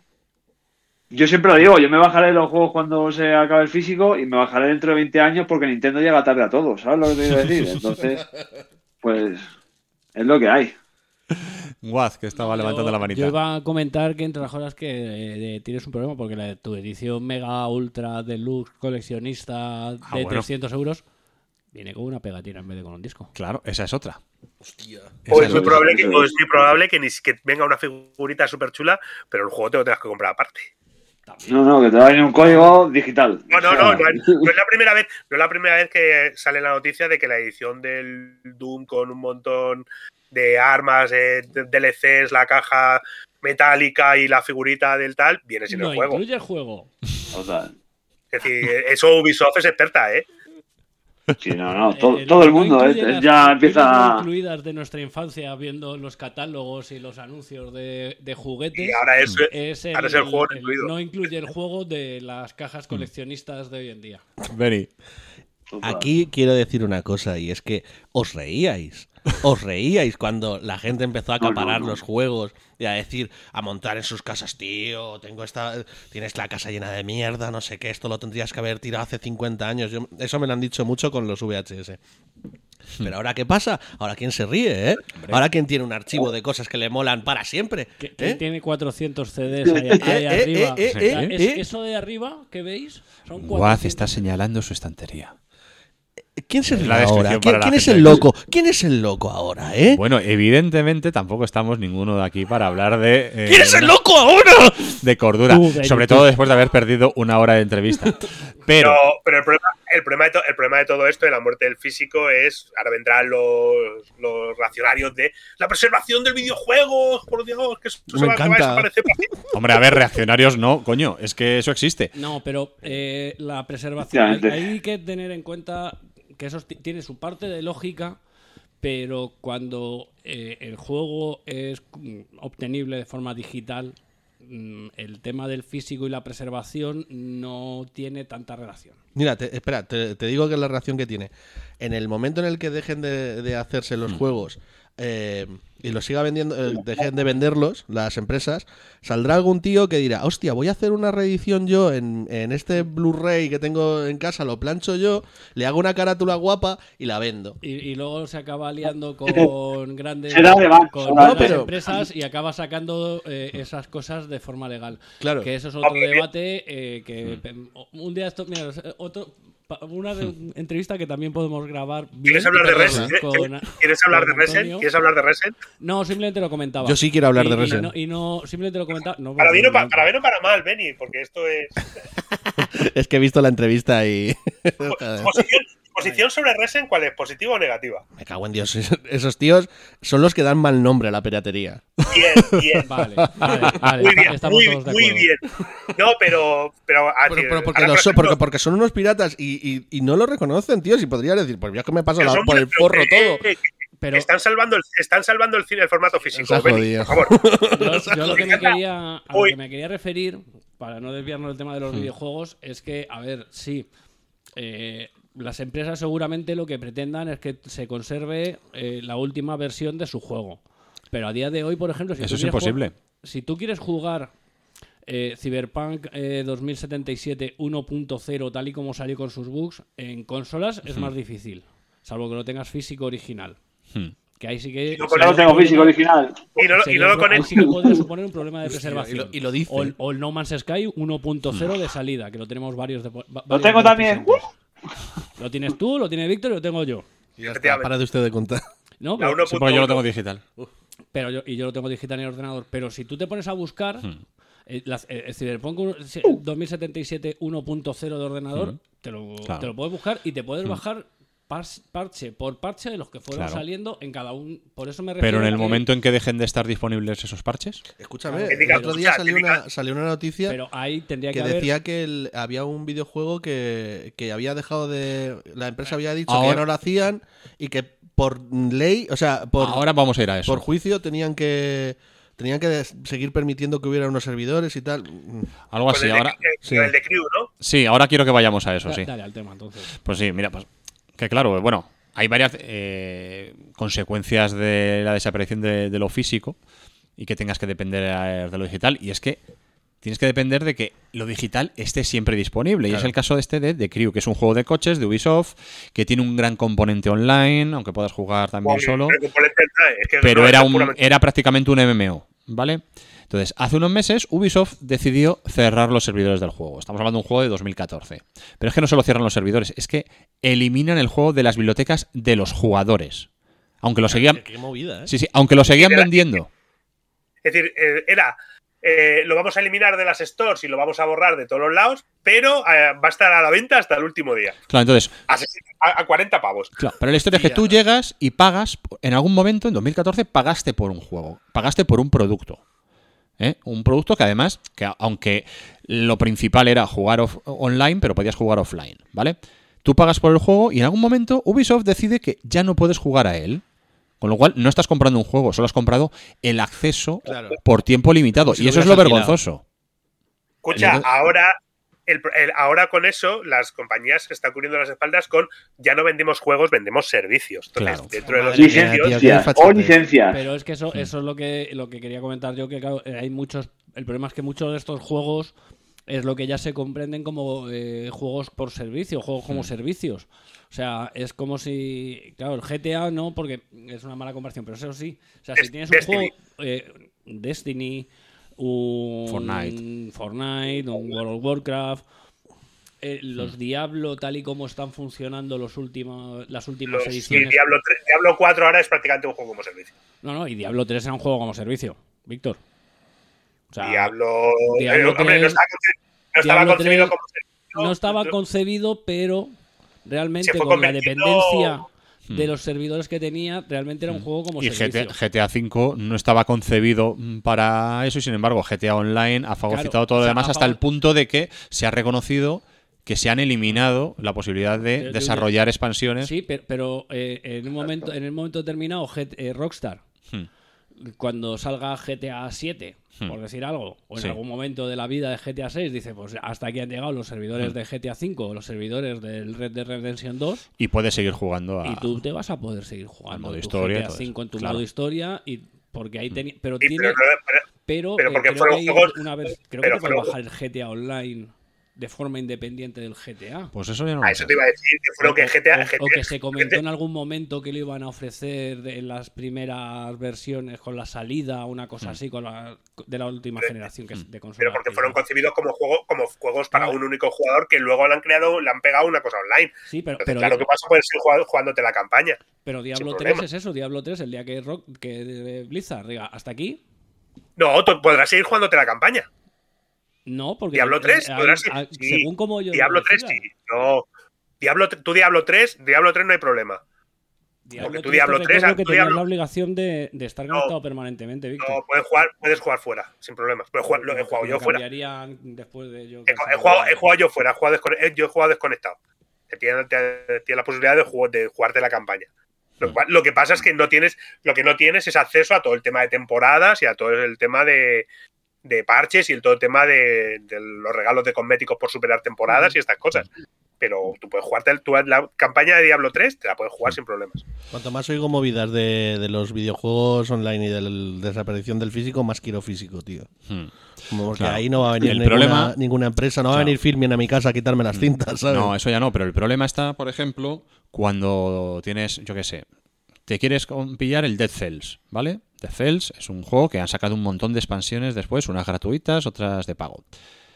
Yo siempre lo digo, yo me bajaré los juegos cuando se acabe el físico y me bajaré dentro de veinte años porque Nintendo llega tarde a todo, ¿sabes lo que te quiero decir? Entonces, pues es lo que hay. Guaz, que estaba levantando la manita. Yo iba a comentar que entre las cosas que eh, tienes un problema porque la, tu edición mega ultra deluxe coleccionista de Ah, bueno. trescientos euros viene con una pegatina en vez de con un disco. Claro, esa es otra. Hostia. O Esa es, muy otra. probable que, o es muy probable que ni que venga una figurita súper chula, pero el juego te lo tengas que comprar aparte. No, no, que te va a venir un código digital. No, no, no, no, es- no es la primera vez, no es la primera vez que sale la noticia de que la edición del Doom con un montón de armas, eh, de D L Cs, la caja metálica y la figurita del tal, viene sin No el juego. incluye el juego. Total. Es decir, eso Ubisoft es experta, ¿eh? Sí, no, no, to- Eh, todo el no mundo incluye eh, las ya películas empieza... incluidas de nuestra infancia viendo los catálogos y los anuncios de, de juguetes. Y ahora es- el, ahora es el juego incluido. no incluye el juego de las cajas coleccionistas de hoy en día. Beni. Aquí quiero decir una cosa, y es que os reíais. Os reíais cuando la gente empezó a No, no, acaparar no. los juegos y a decir, a montar en sus casas, tío, tengo esta, tienes la casa llena de mierda, no sé qué, esto lo tendrías que haber tirado hace cincuenta años. Yo- eso me lo han dicho mucho con los V H S. Pero ahora, ¿qué pasa? Ahora, ¿quién se ríe, eh? Ahora, ¿quién tiene un archivo de cosas que le molan para siempre? Que, que ¿Eh? tiene cuatrocientos C Ds ahí, ahí Eh, eh, arriba. eh, O sea, eh, es- eh. Eso de arriba que veis son Guaz cuatrocientos. está señalando su estantería. ¿Quién se ríe La ahora? descripción ¿Quién, para la quién es gente. el loco? ¿Quién es el loco ahora, eh? Bueno, evidentemente tampoco estamos ninguno de aquí para hablar de... eh, ¿Quién es el una- loco ahora? De cordura. Tú, Beni, Sobre tú. todo después de haber perdido una hora de entrevista. Pero... Pero, pero el, problema, el, problema de to- el problema de todo esto, de la muerte del físico, es. Ahora vendrán los, los racionarios de la preservación del videojuego. Por Dios, que eso Me se va, que va a encanta. desaparecer para siempre. Hombre, a ver, reaccionarios no, coño, es que eso existe. No, pero eh, la preservación. Hay, Efectivamente. hay que tener en cuenta que eso ti- tiene su parte de lógica, pero cuando eh, el juego es mm, obtenible de forma digital, mm, el tema del físico y la preservación no tiene tanta relación. Mira, te- espera, te, te digo que es la reacción que tiene. En el momento en el que dejen de, de hacerse los juegos eh, y los siga vendiendo, eh, dejen de venderlos las empresas, saldrá algún tío que dirá, hostia, voy a hacer una reedición yo en, en este Blu-ray que tengo en casa, lo plancho yo, le hago una carátula guapa y la vendo. Y, y luego se acaba liando con grandes, Será de banco, con será grandes de- pero- empresas y acaba sacando eh, esas cosas de forma legal. Claro. Que eso es otro Hombre, debate eh, que pe- un día esto, mira, otro pa- una de- entrevista que también podemos grabar. bien ¿Quieres hablar de con- Resident? con- ¿Quieres hablar con de Resident? Antonio. ¿Quieres hablar de Resident? No, simplemente lo comentaba. Yo sí quiero hablar Y- de y Resident. no- Y no, simplemente lo comentaba. No, Para porque bien, o no- pa- para bien o para mal, Benny, porque esto es. Es que he visto la entrevista y... Posición, posición sobre Resident, ¿cuál es? ¿Positiva o negativa? Me cago en Dios, esos tíos son los que dan mal nombre a la piratería. Bien, bien. Vale, vale, vale, Muy está- bien, estamos muy, todos de muy acuerdo. bien. No, pero. Pero, a Pero, decir, pero porque, ahora, los por son- ejemplo, porque, porque son unos piratas y, y, y no lo reconocen, tío. Si podrías decir, pues ya que me paso pero la- son por muy- el forro pero que- todo. que- que Pero están salvando el, están salvando el, cine- el formato físico. Se ha Benny, jodido. por favor. Yo, yo lo que me quería, a lo Uy. que me quería referir, para no desviarnos del tema de los Mm. videojuegos, es que, a ver, sí, eh, las empresas seguramente lo que pretendan es que se conserve eh, la última versión de su juego. Pero a día de hoy, por ejemplo, si Eso tú es quieres imposible. jugar- si tú quieres jugar eh, Cyberpunk eh, dos mil setenta y siete uno punto cero tal y como salió con sus bugs, en consolas es Hmm. más difícil, salvo que lo tengas físico original. Hmm. Que ahí sí que... no, Yo no tengo físico original. Y no, lo- y Sería no lo un pro- ahí conectas. sí que podría suponer un problema de Hostia, preservación. y lo- y lo dice. O el, o el No Man's Sky uno punto cero de salida, que lo tenemos varios de po- va- Lo varios tengo de también. presentes. Lo tienes tú, lo tiene Víctor y lo tengo yo. Ya está, para de usted de contar. ¿No? La Pero, uno Sí, porque yo lo tengo punto uno. digital. pero yo, y yo lo tengo digital en el ordenador. Pero si tú te pones a buscar Hmm. eh, las- eh, el Cyberpunk uno- se- dos mil setenta y siete uno punto cero de ordenador, Hmm. te, lo, Claro. te lo puedes buscar y te puedes Hmm. bajar par- parche por parche de los que fueron Claro. saliendo en cada un. Por eso me refiero Pero en a el que- momento en que dejen de estar disponibles esos parches, Escúchame, Que diga- el otro día escucha, salió que diga- una, salió una noticia Pero ahí tendría que, que haber. decía que el- había un videojuego que, que había dejado de... La empresa había dicho que Ahora- ya no lo hacían y que por ley, o sea, por, ahora vamos a ir a eso. por juicio tenían que... Tenían que des- seguir permitiendo que hubiera unos servidores y tal. Algo Con así, el de- ahora. eh, Sí. El de Crew, ¿no? Sí, ahora quiero que vayamos a eso, Da- sí. Dale al tema entonces. Pues sí, mira, pues que claro, bueno, hay varias eh, consecuencias de la desaparición de, de lo físico y que tengas que depender eh, de lo digital. Y es que tienes que depender de que lo digital esté siempre disponible. Y Claro. es el caso este de The Crew, que es un juego de coches de Ubisoft, que tiene un gran componente online, aunque puedas jugar también Bueno, solo. el componente, es que Pero no, era, es un, puramente- era prácticamente un M M O, ¿vale? Entonces, hace unos meses Ubisoft decidió cerrar los servidores del juego. Estamos hablando de un juego de dos mil catorce. Pero es que no solo cierran los servidores, es que eliminan el juego de las bibliotecas de los jugadores. Aunque lo seguían... Qué movida, ¿eh? Sí, sí, aunque lo seguían Era- vendiendo. Es decir, eh, era. eh, lo vamos a eliminar de las stores y lo vamos a borrar de todos los lados, pero eh, va a estar a la venta hasta el último día. Claro, entonces... A, sesenta a- a cuarenta pavos. Claro, pero la historia es que tú llegas y pagas, en algún momento, en dos mil catorce, pagaste por un juego, pagaste por un producto. ¿eh? Un producto que además, que aunque lo principal era jugar off- online, pero podías jugar offline, ¿vale? Tú pagas por el juego y en algún momento Ubisoft decide que ya no puedes jugar a él. Con lo cual, no estás comprando un juego, solo has comprado el acceso Claro. por tiempo limitado. Como si y lo eso es lo hubieras alquilado. vergonzoso. Escucha, Entonces- ahora, el, el- ahora con eso, las compañías se están cubriendo las espaldas con ya no vendemos juegos, vendemos servicios. Entonces, Claro. dentro de los Madre mía, servicios, tío, qué Licencias. desfachate. O licencias. Pero es que Mm. eso, eso es lo que, lo que quería comentar yo, que claro, eh, hay muchos. El problema es que muchos de estos juegos es lo que ya se comprenden como eh, juegos por servicio, juegos como Mm. servicios. O sea, es como si. Claro, el G T A no, porque es una mala comparación, pero eso sí. O sea, si Des- tienes un Destiny. juego. eh, Destiny, un. Fortnite. Fortnite, un World of Warcraft. eh, los Diablo, tal y como están funcionando los últimos, las últimas los- ediciones. Diablo, tres- Diablo cuatro ahora es prácticamente un juego como servicio. No, no, y Diablo tres era un juego como servicio, Víctor. O sea, Diablo, Diablo eh, hombre, no, tres- estaba conce- no estaba Diablo concebido tres como servicio. no estaba concebido, pero realmente Se fue con la convirtiendo- dependencia Hmm. de los servidores que tenía, realmente era un juego como Y servicio. G T A, G T A cinco no estaba concebido mm, para eso y sin embargo G T A Online ha fagocitado Claro, todo o lo sea, demás ha hasta el fago- punto de que se ha reconocido que se han eliminado la posibilidad de, De- de- desarrollar expansiones. Sí, pero, pero, eh, en un momento, en el momento determinado, G- eh, Rockstar Hmm. cuando salga G T A siete, Hmm. por decir algo, o en Sí. algún momento de la vida de G T A seis, dice, pues hasta aquí han llegado los servidores Hmm. de G T A cinco, los servidores del Red Dead Redemption dos, Y puedes seguir jugando a... y tú te vas a poder seguir jugando modo tu historia y G T A todo cinco eso, en tu claro. modo historia, y porque ahí tenía... Pero Sí, tiene... pero, no- pero- Pero, pero eh, porque creo fueron que hay juegos- una vez, creo pero que te puedes fueron- bajar el G T A Online de forma independiente del G T A. Pues eso ya no Ah, lo eso sé. te iba a decir, que fueron que G T A... O, G T A o que se comentó G T A en algún momento que lo iban a ofrecer de- en las primeras versiones con la salida, una cosa Mm. así, con la, de la última Pero- generación que es de consola. Pero porque que- fueron concebidos como juegos, como juegos para Ah. un único jugador que luego le han creado, le han pegado una cosa online. Sí, pero, Entonces, pero, claro que vas a poder seguir jugando- jugándote la campaña. pero Diablo sin tres problema. es eso, Diablo tres, el día que, Rock, que Blizzard diga, hasta aquí, No, tú podrás seguir jugándote la campaña. no, porque Diablo tres, hay- podrás hay- sí. según como yo Diablo lo tres decida, sí. No. Diablo, tú Diablo tres, Diablo tres no hay problema. Diablo Porque tú tres, Diablo te tres, recuerdo que tú tenías Diablo- la obligación de, de estar conectado permanentemente, Víctor. No, puedes jugar, puedes jugar fuera, sin problemas. Puedes jugar, lo he jugado yo fuera. Cambiarían después de yo. He, he jugado, he jugado yo fuera, he jugado descone- eh, yo he jugado desconectado. Que tiene, te- tiene la posibilidad de, jugar, de jugarte la campaña. Lo, cual- lo que pasa es que no tienes, lo que no tienes es acceso a todo el tema de temporadas y a todo el tema de, de parches y el todo el tema de, de los regalos de cosméticos por superar temporadas y estas cosas. Pero tú puedes jugarte tú, la campaña de Diablo tres, te la puedes jugar sin problemas. Cuanto más oigo movidas de, de los videojuegos online y de la desaparición del físico, más quiero físico, tío. Hmm. Como porque Claro. ahí no va a venir El ninguna, problema- ninguna empresa, no va a Claro. venir Filmin a mi casa a quitarme las cintas, ¿sabes? No, eso ya no, pero el problema está, por ejemplo, cuando tienes, yo qué sé, te quieres con- pillar el Dead Cells, ¿vale? Dead Cells es un juego que han sacado un montón de expansiones después, unas gratuitas, otras de pago.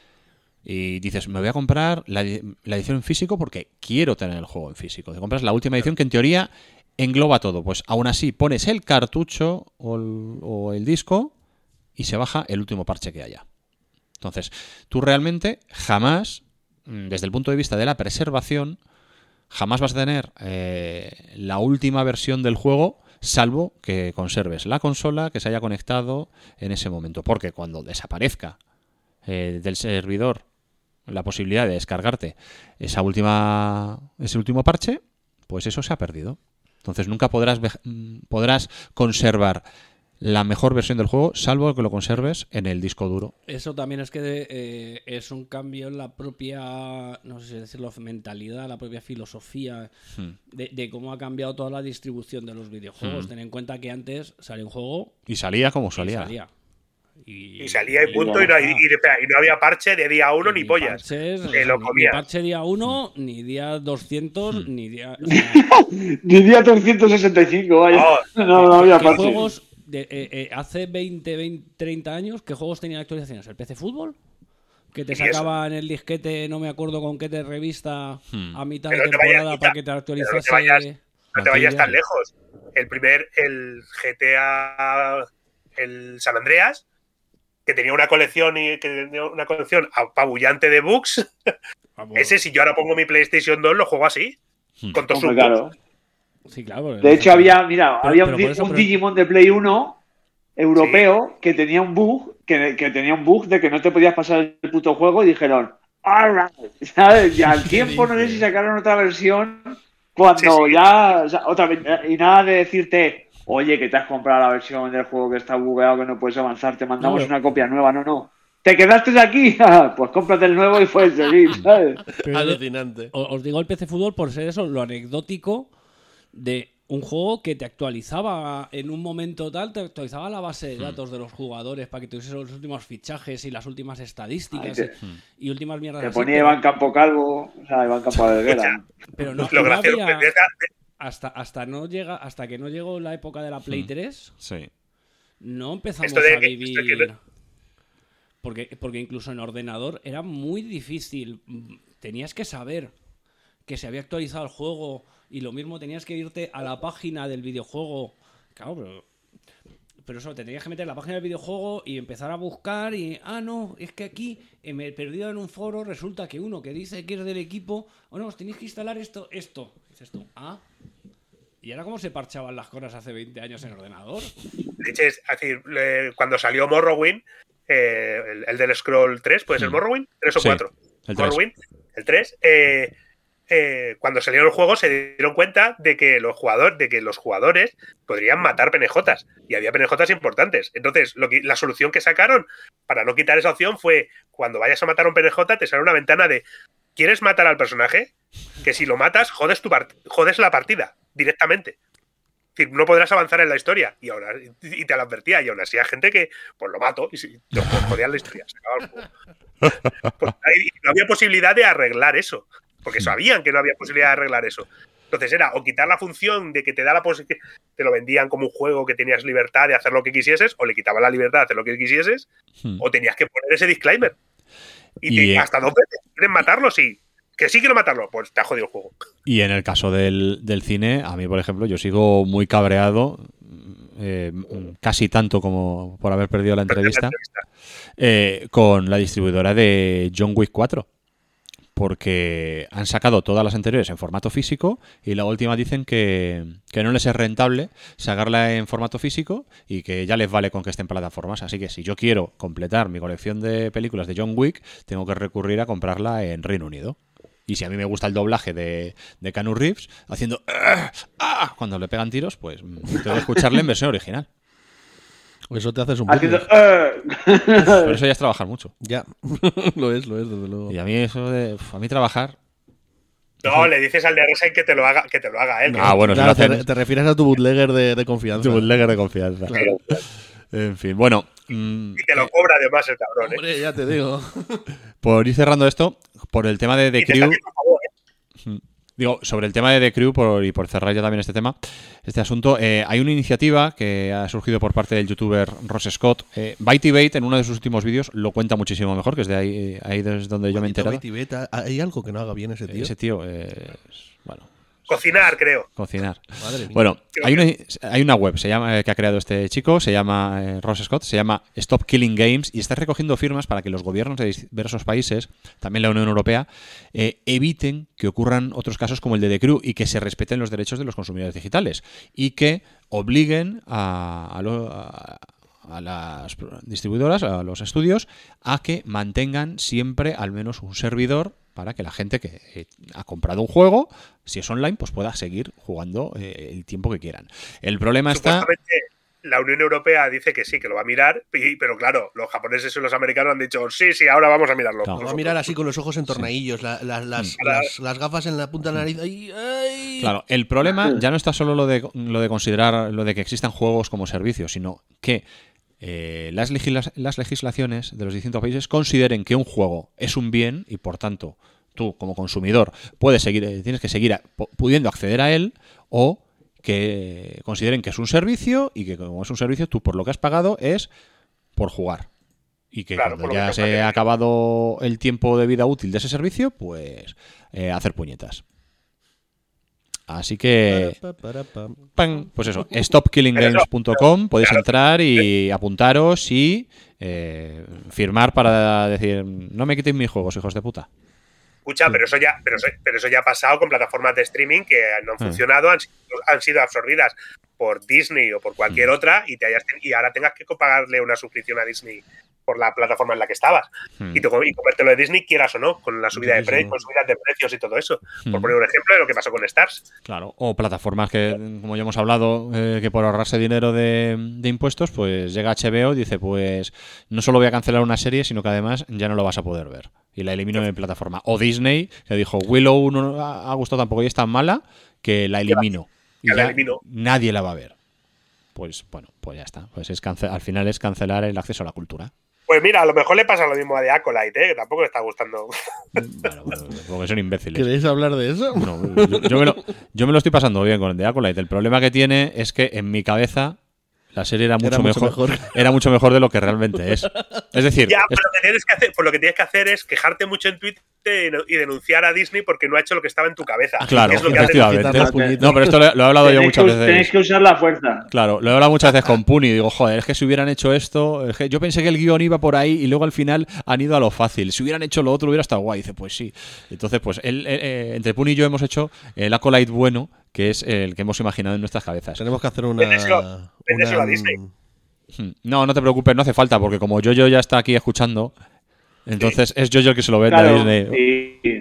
Y dices, me voy a comprar la, la edición en físico porque quiero tener el juego en físico. Te compras la última edición que en teoría engloba todo. Pues aún así pones el cartucho o el, o el disco y se baja el último parche que haya. Entonces, tú realmente jamás, mm, desde el punto de vista de la preservación, jamás vas a tener eh, la última versión del juego, salvo que conserves la consola que se haya conectado en ese momento. Porque cuando desaparezca eh, del servidor la posibilidad de descargarte esa última, ese último parche, pues eso se ha perdido. Entonces nunca podrás, ve- mm, podrás conservar la mejor versión del juego, salvo que lo conserves en el disco duro. Eso también es que eh, es un cambio en la propia, no sé si decirlo, mentalidad, la propia filosofía Hmm. de, de cómo ha cambiado toda la distribución de los videojuegos. Hmm. Ten en cuenta que antes salía un juego Y salía como y salía. salía. Y, Y salía y punto, y no, y- y- espera, y no había parche de día uno ni, ni pollas. parches, Te lo ni- comías. Ni parche día uno, ni día doscientos, Hmm. ni día... Ni día trescientos sesenta y cinco, vaya. Oh, no, no había ¿Qué parche. juegos de, eh, eh, hace veinte, veinte, treinta años, qué juegos tenían actualizaciones? ¿El P C Fútbol? Que te Y eso. sacaba en el disquete, no me acuerdo con qué te revista, Hmm. a mitad Pero de no te vayas- temporada para que te pero no te actualizase. vayas- No te vayas tan Plantilla. lejos. El primer, el G T A, el San Andreas, que tenía una colección y que tenía una colección apabullante de bugs. Ese, si yo ahora pongo mi PlayStation dos, lo juego así. Con todos sus Hombre, bugs. claro. Sí, claro. De hecho, había, mira, Pero- había pero un, di- por eso, un pero- Digimon de Play uno europeo que tenía un bug, que, que tenía un bug de que no te podías pasar el puto juego y dijeron, alright, ¿sabes? Y al tiempo no sé si sacaron otra versión cuando Sí, sí. ya, o sea, otra vez, y nada de decirte, oye, que te has comprado la versión del juego que está bugueado, que no puedes avanzar, te mandamos No, una copia nueva, no, no. ¿Te quedaste aquí? Pues cómprate el nuevo y puedes seguir, ¿sabes? Pero Alucinante. o- Os digo el P C Fútbol por ser eso, lo anecdótico de un juego que te actualizaba en un momento tal, te actualizaba la base de datos de los jugadores para que tuvieses los últimos fichajes y las últimas estadísticas Ay, y, y últimas mierdas Te así, ponía pero- Iván Campo Calvo, o sea, Iván Campo Adelguera. pero no, Lo no gracioso había- es que- hasta, hasta, no llega, hasta que no llegó la época de la Play tres, Sí. no empezamos Esto de a que- vivir... esto de que- Porque, porque incluso en ordenador era muy difícil. Tenías que saber que se había actualizado el juego y lo mismo tenías que irte a la página del videojuego. Claro, pero... Pero eso, te tenías que meter en la página del videojuego y empezar a buscar y... Ah, no, es que aquí eh, me he perdido en un foro, resulta que uno que dice que es del equipo... Oh, no, os tenéis que instalar esto, esto. Dices tú, ah... ¿Y ahora cómo se parchaban las cosas hace veinte años en ordenador? Leches, es decir, le- cuando salió Morrowind, eh, el, el del Scroll tres, ¿puede ser Mm. Morrowind? ¿tres o Sí, cuatro? el tres. Morrowind, el tres. Eh, eh, cuando salió el juego se dieron cuenta de que los jugadores, de que los jugadores podrían matar P N Js y había P N Js importantes. Entonces, lo que, la solución que sacaron para no quitar esa opción fue cuando vayas a matar a un P N J te sale una ventana de ¿quieres matar al personaje? Que si lo matas jodes tu part- jodes la partida directamente. Es decir, no podrás avanzar en la historia y ahora y te lo advertía y aún así hay gente que pues lo mato y si, pues, jodían la historia, se acaba el juego. Pues, no había posibilidad de arreglar eso. Porque sabían que no había posibilidad de arreglar eso. Entonces era o quitar la función de que te da la posibilidad, te lo vendían como un juego que tenías libertad de hacer lo que quisieses, o le quitaban la libertad de hacer lo que quisieses, hmm. o tenías que poner ese disclaimer. Y, y te, eh, hasta dos veces. ¿Quieren matarlo? Sí. Que sí quiero matarlo, pues te ha jodido el juego. Y en el caso del, del cine, a mí, por ejemplo, yo sigo muy cabreado, eh, casi tanto como por haber perdido la entrevista, eh, con la distribuidora de John Wick cuatro. Porque han sacado todas las anteriores en formato físico y la última dicen que, que no les es rentable sacarla en formato físico y que ya les vale con que esté en plataformas. Así que si yo quiero completar mi colección de películas de John Wick, tengo que recurrir a comprarla en Reino Unido. Y si a mí me gusta el doblaje de, de Keanu Reeves haciendo ¡ah! ¡Ah! Cuando le pegan tiros, pues tengo que escucharle en versión original. Eso te haces un poco. Pero eso ya es trabajar mucho. Ya, lo es, lo es, desde luego. Y a mí eso de... A mí trabajar... No, le dices al de Resign que te lo haga, que te lo haga él. Ah, bueno, claro, si lo te, te refieres a tu bootlegger de, de confianza. Tu bootlegger de confianza. Claro. En fin, bueno... Mmm, y te lo cobra además el cabrón, Hombre, ¿eh? ya te digo. Por ir cerrando esto, por el tema de The Crew... Digo, sobre el tema de The Crew, por, y por cerrar ya también este tema, este asunto, eh, hay una iniciativa que ha surgido por parte del youtuber Ross Scott. Eh, Bytebait, en uno de sus últimos vídeos, lo cuenta muchísimo mejor, que es de ahí, ahí desde donde yo me he enterado. Bytebait, ¿hay algo que no haga bien ese tío? Ese tío, eh, bueno... Cocinar, creo. Cocinar. Madre mía. Bueno, hay una, hay una web se llama, eh, que ha creado este chico, se llama eh, Ross Scott, se llama Stop Killing Games y está recogiendo firmas para que los gobiernos de diversos países, también la Unión Europea, eh, eviten que ocurran otros casos como el de The Crew y que se respeten los derechos de los consumidores digitales y que obliguen a, a, lo, a a las distribuidoras, a los estudios, a que mantengan siempre al menos un servidor para que la gente que ha comprado un juego, si es online, pues pueda seguir jugando eh, el tiempo que quieran. El problema está... La Unión Europea dice que sí, que lo va a mirar, y, pero claro, los japoneses y los americanos han dicho sí, sí, ahora vamos a mirarlo. Claro. Lo va a mirar así con los ojos entornadillos, sí. la, la, las, mm. las, las gafas en la punta de la nariz. ¡Ay, ay! Claro, el problema ya no está solo lo de, lo de considerar lo de que existan juegos como servicios, sino que Eh, las, legisla- las legislaciones de los distintos países consideren que un juego es un bien y por tanto tú como consumidor puedes seguir, eh, tienes que seguir a, p- pudiendo acceder a él, o que consideren que es un servicio y que como es un servicio tú por lo que has pagado es por jugar y que claro, cuando ya que se ha acabado el tiempo de vida útil de ese servicio pues eh, hacer puñetas. Así que, ¡pam! Pues eso, stop killing games punto com, podéis entrar y apuntaros y eh, firmar para decir, no me quitéis mis juegos, hijos de puta. Escucha, pero eso ya, pero eso, pero eso ya ha pasado con plataformas de streaming que no han funcionado, han, han sido absorbidas por Disney o por cualquier otra y, te hayas, y ahora tengas que pagarle una suscripción a Disney por la plataforma en la que estabas hmm. y, te, y comértelo de Disney, quieras o no, con la subida de precios, con subidas de precios y todo eso. Hmm. Por poner un ejemplo de lo que pasó con Stars. Claro, o plataformas que, como ya hemos hablado, eh, que por ahorrarse dinero de, de impuestos, pues llega H B O y dice, pues no solo voy a cancelar una serie, sino que además ya no lo vas a poder ver. Y la elimino de mi plataforma. O Disney, que dijo, Willow no ha gustado tampoco y es tan mala que la elimino. Y ya nadie la va a ver. Pues bueno, pues ya está. Pues es cance- al final es cancelar el acceso a la cultura. Pues mira, a lo mejor le pasa lo mismo a The Acolyte, ¿eh? Que tampoco le está gustando. Bueno, bueno, porque son imbéciles. ¿Queréis hablar de eso? No, yo, yo, me lo, yo me lo estoy pasando bien con The Acolyte. El problema que tiene es que en mi cabeza la serie era mucho, era mucho mejor, mejor. Era mucho mejor de lo que realmente es. Es decir, ya, es... pero lo que tienes que hacer, pues lo que tienes que hacer es quejarte mucho en Twitter y denunciar a Disney porque no ha hecho lo que estaba en tu cabeza. Claro, es lo que efectivamente. No, pero esto lo, lo he hablado tenéis yo muchas que, veces. Tenéis que usar la fuerza. Claro, lo he hablado muchas veces con Puni. Digo, joder, es que si hubieran hecho esto, es que yo pensé que el guión iba por ahí y luego al final han ido a lo fácil. Si hubieran hecho lo otro hubiera estado guay. Dice, pues sí. Entonces, pues él, eh, entre Puni y yo hemos hecho el Acolyte bueno, que es el que hemos imaginado en nuestras cabezas. Tenemos que hacer una... Véndeselo, véndeselo a Disney. No, no te preocupes, no hace falta, porque como Jojo ya está aquí escuchando, entonces sí. es Jojo el que se lo vende claro, a Disney. Y,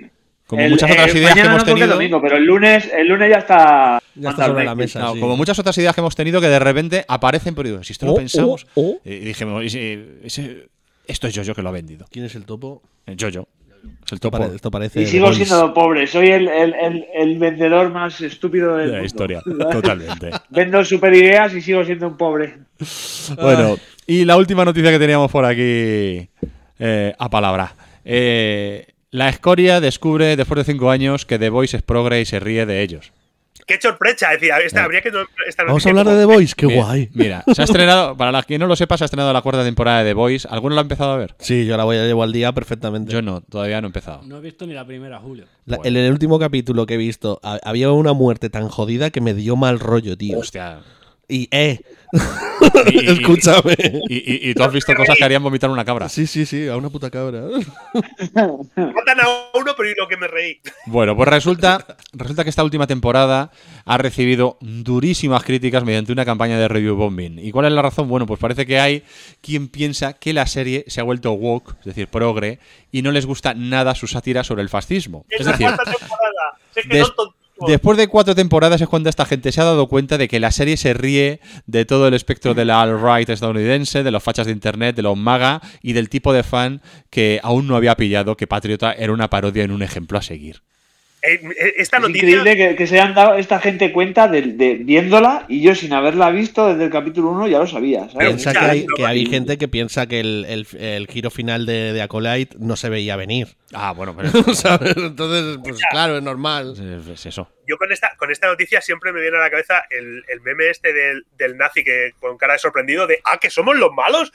Como El- muchas otras eh, ideas que mañana hemos no porque tenido. es domingo, pero el lunes, el lunes ya está. Ya está sobre la mesa. Claro, sí. como muchas otras ideas que hemos tenido que de repente aparecen, pero digo, si esto lo Oh, pensamos. oh, oh. Y dijimos, y si- y si- esto es Jojo que lo ha vendido. ¿Quién es el topo? El Jojo. Es el Esto, topo pare- esto parece. Y The sigo Boys. siendo pobre. Soy el, el, el, el vendedor más estúpido del de la mundo. historia. Totalmente. Vendo super ideas y sigo siendo un pobre. Bueno, y la última noticia que teníamos por aquí eh, a palabra. Eh, la escoria descubre después de cinco años que The Voice es progre y se ríe de ellos. ¡Qué sorpresa! Es decir, esta, Eh. habría que no- esta Vamos a noticia hablar de como- The Voice, qué Mira, guay. Mira, se ha estrenado, para la que no lo sepa, se ha estrenado la cuarta temporada de The Voice. ¿Alguno lo ha empezado a ver? Sí, yo la voy a llevar al día perfectamente. Yo no, todavía no he empezado. No he visto ni la primera, Julio. La- en el último capítulo que he visto, ha- había una muerte tan jodida que me dio mal rollo, tío. Hostia. Y, eh. Y- y- Escúchame. Y, y- y tú has visto cosas que harían vomitar una cabra. Sí, sí, sí, a una puta cabra. Matan a uno, pero y lo que me reí. Bueno, pues resulta, resulta que esta última temporada ha recibido durísimas críticas mediante una campaña de review bombing. ¿Y cuál es la razón? Bueno, pues parece que hay quien piensa que la serie se ha vuelto woke, es decir, progre, y no les gusta nada su sátira sobre el fascismo. Es la decir, cuarta temporada. Es que des- son tontos. después de cuatro temporadas es cuando esta gente se ha dado cuenta de que la serie se ríe de todo el espectro de la alt-right estadounidense, de los fachas de internet, de los MAGA y del tipo de fan que aún no había pillado que Patriota era una parodia en un ejemplo a seguir. Eh, eh, esta Es noticia. increíble que, que se han dado esta gente cuenta de, de viéndola y yo sin haberla visto desde el capítulo uno ya lo sabía. ¿sabes? Piensa que hay, que hay gente que piensa que el, el- el giro final de, de Acolyte no se veía venir. Ah, bueno, pero ¿Sabes? Entonces, pues claro, es normal. es eso. Yo con esta, con esta noticia siempre me viene a la cabeza el, el meme este del, del nazi que con cara de sorprendido de ¡ah, que somos los malos!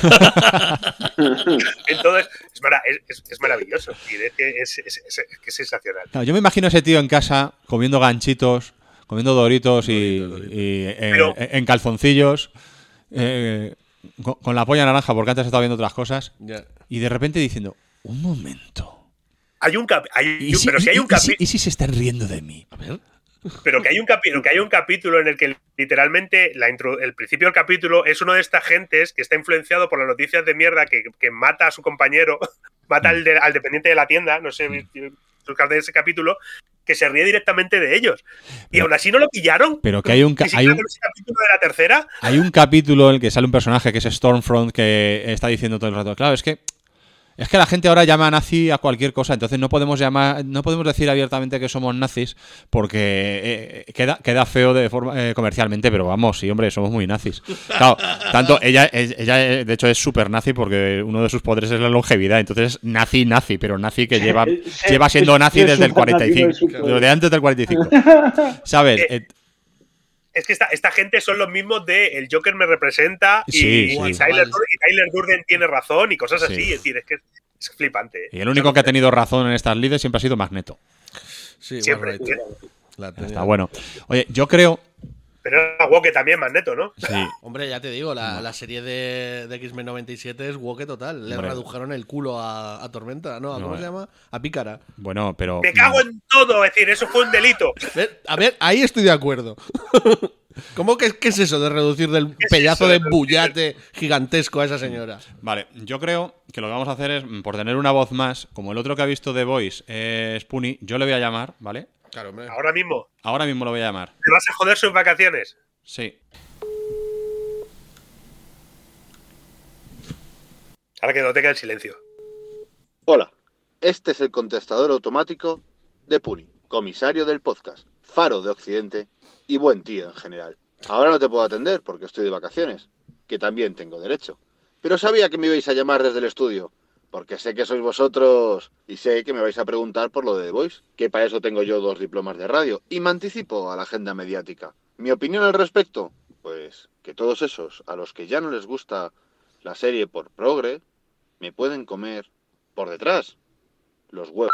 Entonces, es, mara- es- es- es maravilloso. Y es, que es, es- es- es que es sensacional. Claro, yo me imagino a ese tío en casa comiendo ganchitos, comiendo doritos y, y, eh, Pero- en calzoncillos, eh, con, con la polla naranja porque antes estaba viendo otras cosas, Ya. y de repente diciendo, un momento. Hay un cap, hay- ¿Y si, pero si hay un y- y si- capi- y si se están riendo de mí? A ver. pero que hay un capítulo, que hay un capítulo en el que literalmente la intro- el principio del capítulo es uno de estas gentes que está influenciado por las noticias de mierda que, que mata a su compañero, mata al, de- al dependiente de la tienda, no sé, buscar de ese capítulo, que se ríe directamente de ellos. Y Pero- aún así no lo pillaron. Pero que hay un, ca- Ni hay siquiera un, con ese capítulo de la tercera. hay un capítulo en el que sale un personaje que es Stormfront que está diciendo todo el rato, claro, es que es que la gente ahora llama nazi a cualquier cosa, entonces no podemos llamar, no podemos decir abiertamente que somos nazis porque eh, queda, queda feo de forma eh, comercialmente, pero vamos, sí, hombre, somos muy nazis. Claro, tanto ella, es- ella eh, de hecho es súper nazi porque uno de sus poderes es la longevidad, entonces nazi, nazi, pero nazi que lleva, Es- lleva siendo es- nazi es desde el súper cuarenta y nazi, cinco, es súper- desde antes del cuarenta y cinco. ¿Sabes? Eh, Es que esta, esta gente son los mismos de el Joker me representa y, Sí, y sí. Tyler, Dur- y Tyler Durden tiene razón y cosas así. Sí. Es decir, es que es flipante. y el único que ha tenido razón en estas lides siempre ha sido Magneto. Sí, Siempre. well, right. La tenía. Está bueno. Oye, yo creo... Pero era Woke también, Magneto, ¿no? Sí. Hombre, ya te digo, la, la serie de, de X-Men noventa y siete es woke total. Le Hombre. redujeron el culo a, a Tormenta, ¿no? ¿A No, ¿Cómo eh. se llama? A Pícara. Bueno, pero... Me cago en todo, es decir, eso fue un delito. Ver, A ver, ahí estoy de acuerdo. ¿Cómo que qué es eso de reducir del ¿Qué es pedazo eso de de reducir bullate gigantesco a esa señora? Vale, yo creo que lo que vamos a hacer es, mm, por tener una voz más, como el otro que ha visto The Voice es Puni, yo le voy a llamar, ¿vale? Claro, hombre. Ahora mismo, Ahora mismo lo voy a llamar. ¿te vas a joder sus vacaciones? Sí. Ahora que no tenga el silencio. Hola, este es el contestador automático de Puni, comisario del podcast, faro de Occidente y buen tío en general. Ahora no te puedo atender porque estoy de vacaciones, que también tengo derecho. Pero sabía que me ibais a llamar desde el estudio, porque sé que sois vosotros y sé que me vais a preguntar por lo de The Voice, que para eso tengo yo dos diplomas de radio y me anticipo a la agenda mediática. ¿Mi opinión al respecto? Pues que todos esos a los que ya no les gusta la serie por progre, me pueden comer por detrás los huevos.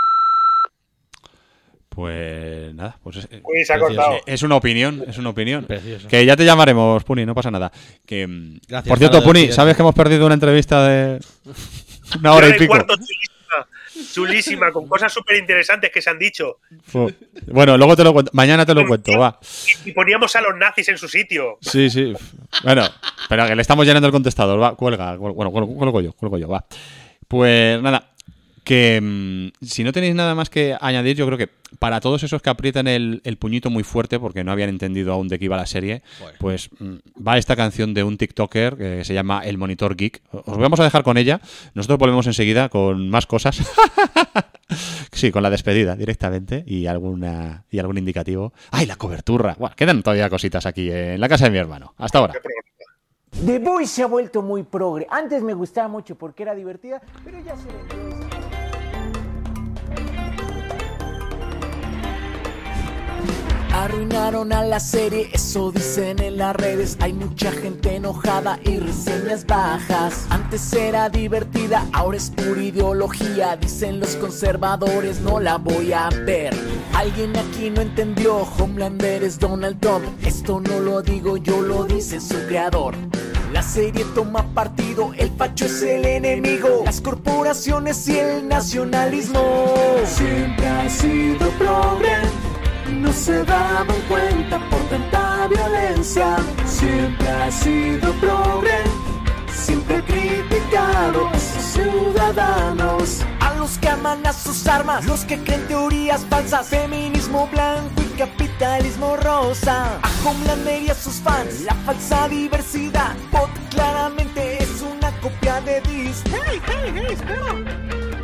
Pues nada, pues es, Uy, se ha cortado. es una opinión, es una opinión. Precioso. Que ya te llamaremos, Puni, no pasa nada. Que, mm, Gracias, por cierto, Faro de Puni, Occidente. ¿sabes que hemos perdido una entrevista de una hora y Hora pico? cuarto, chulísima, chulísima, con cosas súper interesantes que se han dicho. Fu- Bueno, luego te lo cuento, mañana te lo cuento, va. Y poníamos a los nazis en su sitio. Sí, sí. Bueno, pero que le estamos llenando el contestador, va, cuelga. cuel- Bueno, cuelgo, cuelgo yo, cuelgo yo, va. Pues nada, Que mmm, si no tenéis nada más que añadir, yo creo que para todos esos que aprietan el, el puñito muy fuerte porque no habían entendido aún de qué iba la serie, bueno. pues mmm, va esta canción de un TikToker que se llama El Monitor Geek. Os vamos a dejar con ella. Nosotros volvemos enseguida con más cosas. Sí, con la despedida directamente y alguna y algún indicativo. ¡Ay, la cobertura! Bueno, quedan todavía cositas aquí en la casa de mi hermano. Hasta ahora. The Voice se ha vuelto muy progre. Antes me gustaba mucho porque era divertida, pero ya se vendió. Arruinaron a la serie, eso dicen en las redes. Hay mucha gente enojada y reseñas bajas. Antes era divertida, ahora es pura ideología. Dicen los conservadores, no la voy a ver. Alguien aquí no entendió, Homelander es Donald Trump. Esto no lo digo yo, lo dice su creador. La serie toma partido, el facho es el enemigo. Las corporaciones y el nacionalismo. Siempre ha sido progre. No se daban cuenta por tanta violencia. Siempre ha sido progre. Siempre ha criticado a sus ciudadanos. A los que aman a sus armas, los que creen teorías falsas. Feminismo blanco y capitalismo rosa. A Homelander y a sus fans, la falsa diversidad. Bot claramente es una copia de Disney. ¡Hey, hey, hey, espera!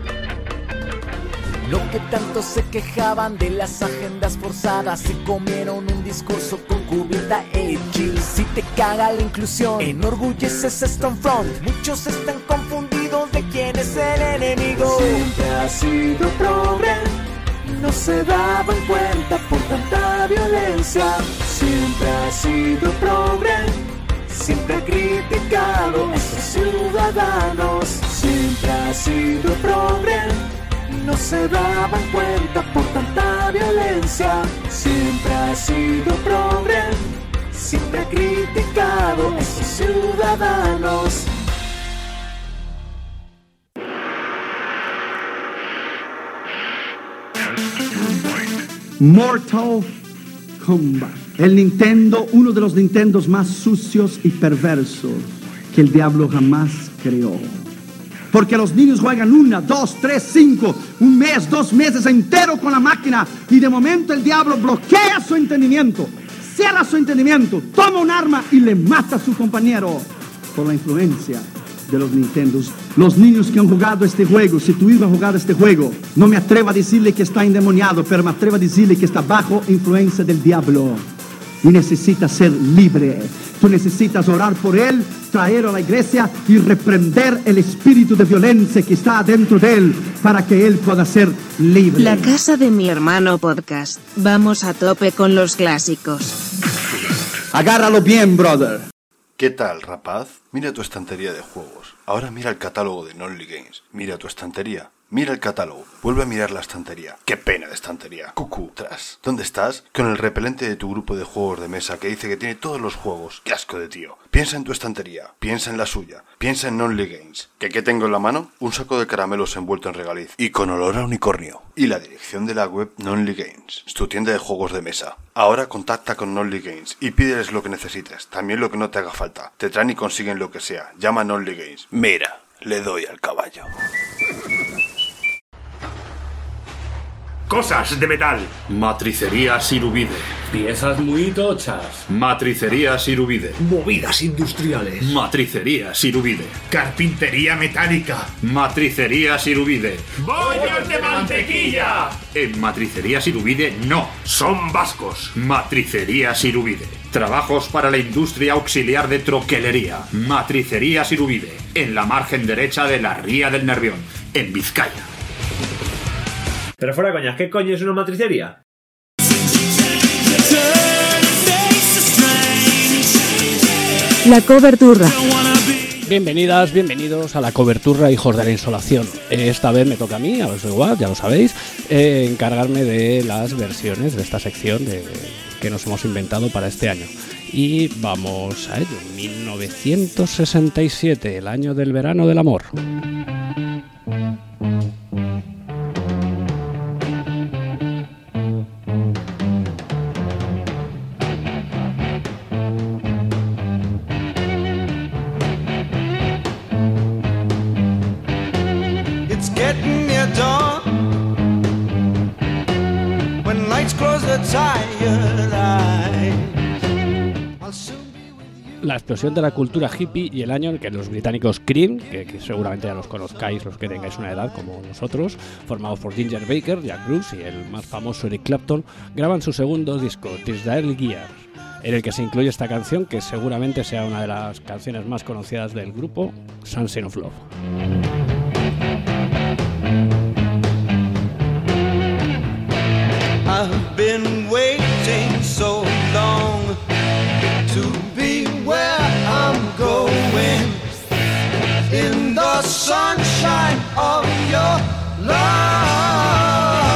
Lo que tanto se quejaban de las agendas forzadas, se comieron un discurso con cubierta edgy. Si te caga la inclusión, enorgulleces Stormfront. Muchos están confundidos de quién es el enemigo. Siempre ha sido progre, no se daban cuenta por tanta violencia. Siempre ha sido progre, siempre ha criticado a sus ciudadanos. Siempre ha sido progre, no se daban cuenta por tanta violencia. Siempre ha sido progre, siempre ha criticado a sus ciudadanos. Mortal Kombat. El Nintendo, uno de los Nintendos más sucios y perversos que el diablo jamás creó. Porque los niños juegan una, dos, tres, cinco, un mes, dos meses entero con la máquina y de momento el diablo bloquea su entendimiento, cierra su entendimiento, toma un arma y le mata a su compañero por la influencia de los Nintendos. Los niños que han jugado este juego, si tu hijo ha jugado este juego, no me atrevo a decirle que está endemoniado, pero me atrevo a decirle que está bajo influencia del diablo y necesita ser libre. Tú necesitas orar por él, traerlo a la iglesia y reprender el espíritu de violencia que está dentro de él para que él pueda ser libre. La casa de mi hermano podcast. Vamos a tope con los clásicos. Agárralo bien, brother. ¿Qué tal, rapaz? Mira tu estantería de juegos. Ahora mira el catálogo de Nonly Games. Mira tu estantería. Mira el catálogo. Vuelve a mirar la estantería. ¡Qué pena de estantería! Cucú, tras. ¿Dónde estás? Con el repelente de tu grupo de juegos de mesa que dice que tiene todos los juegos. ¡Qué asco de tío! Piensa en tu estantería. Piensa en la suya. Piensa en Nonly Games. ¿Que qué tengo en la mano? Un saco de caramelos envuelto en regaliz. Y con olor a unicornio. Y la dirección de la web Nonly Games. Es tu tienda de juegos de mesa. Ahora contacta con Nonly Games y pídeles lo que necesites. También lo que no te haga falta. Te traen y consiguen lo que sea. Llama a Nonly Games. Mira, le doy al caballo. Cosas de metal. Matricería Sirubide. Piezas muy tochas. Matricería Sirubide. Movidas industriales. Matricería Sirubide. Carpintería metálica. Matricería Sirubide. ¡Bollos de mantequilla! En Matricería Sirubide no. Son vascos. Matricería Sirubide. Trabajos para la industria auxiliar de troquelería. Matricería Sirubide. En la margen derecha de la Ría del Nervión. En Vizcaya. Pero fuera coñas, ¿qué coño es una matricería? La cobertura. Bienvenidas, bienvenidos a la cobertura, hijos de la insolación. Esta vez me toca a mí, a los igual, ya lo sabéis, eh, encargarme de las versiones de esta sección de, que nos hemos inventado para este año. Y vamos a ello, mil novecientos sesenta y siete, el año del verano del amor. la explosión de la cultura hippie y el año en que los británicos Cream, que, que seguramente ya los conozcáis los que tengáis una edad como nosotros, formados por Ginger Baker, Jack Bruce y el más famoso Eric Clapton, graban su segundo disco, Tis the Early Years, en el que se incluye esta canción que seguramente sea una de las canciones más conocidas del grupo, Sunshine of Love. I've been waiting so long to be where I'm going in the sunshine of your love.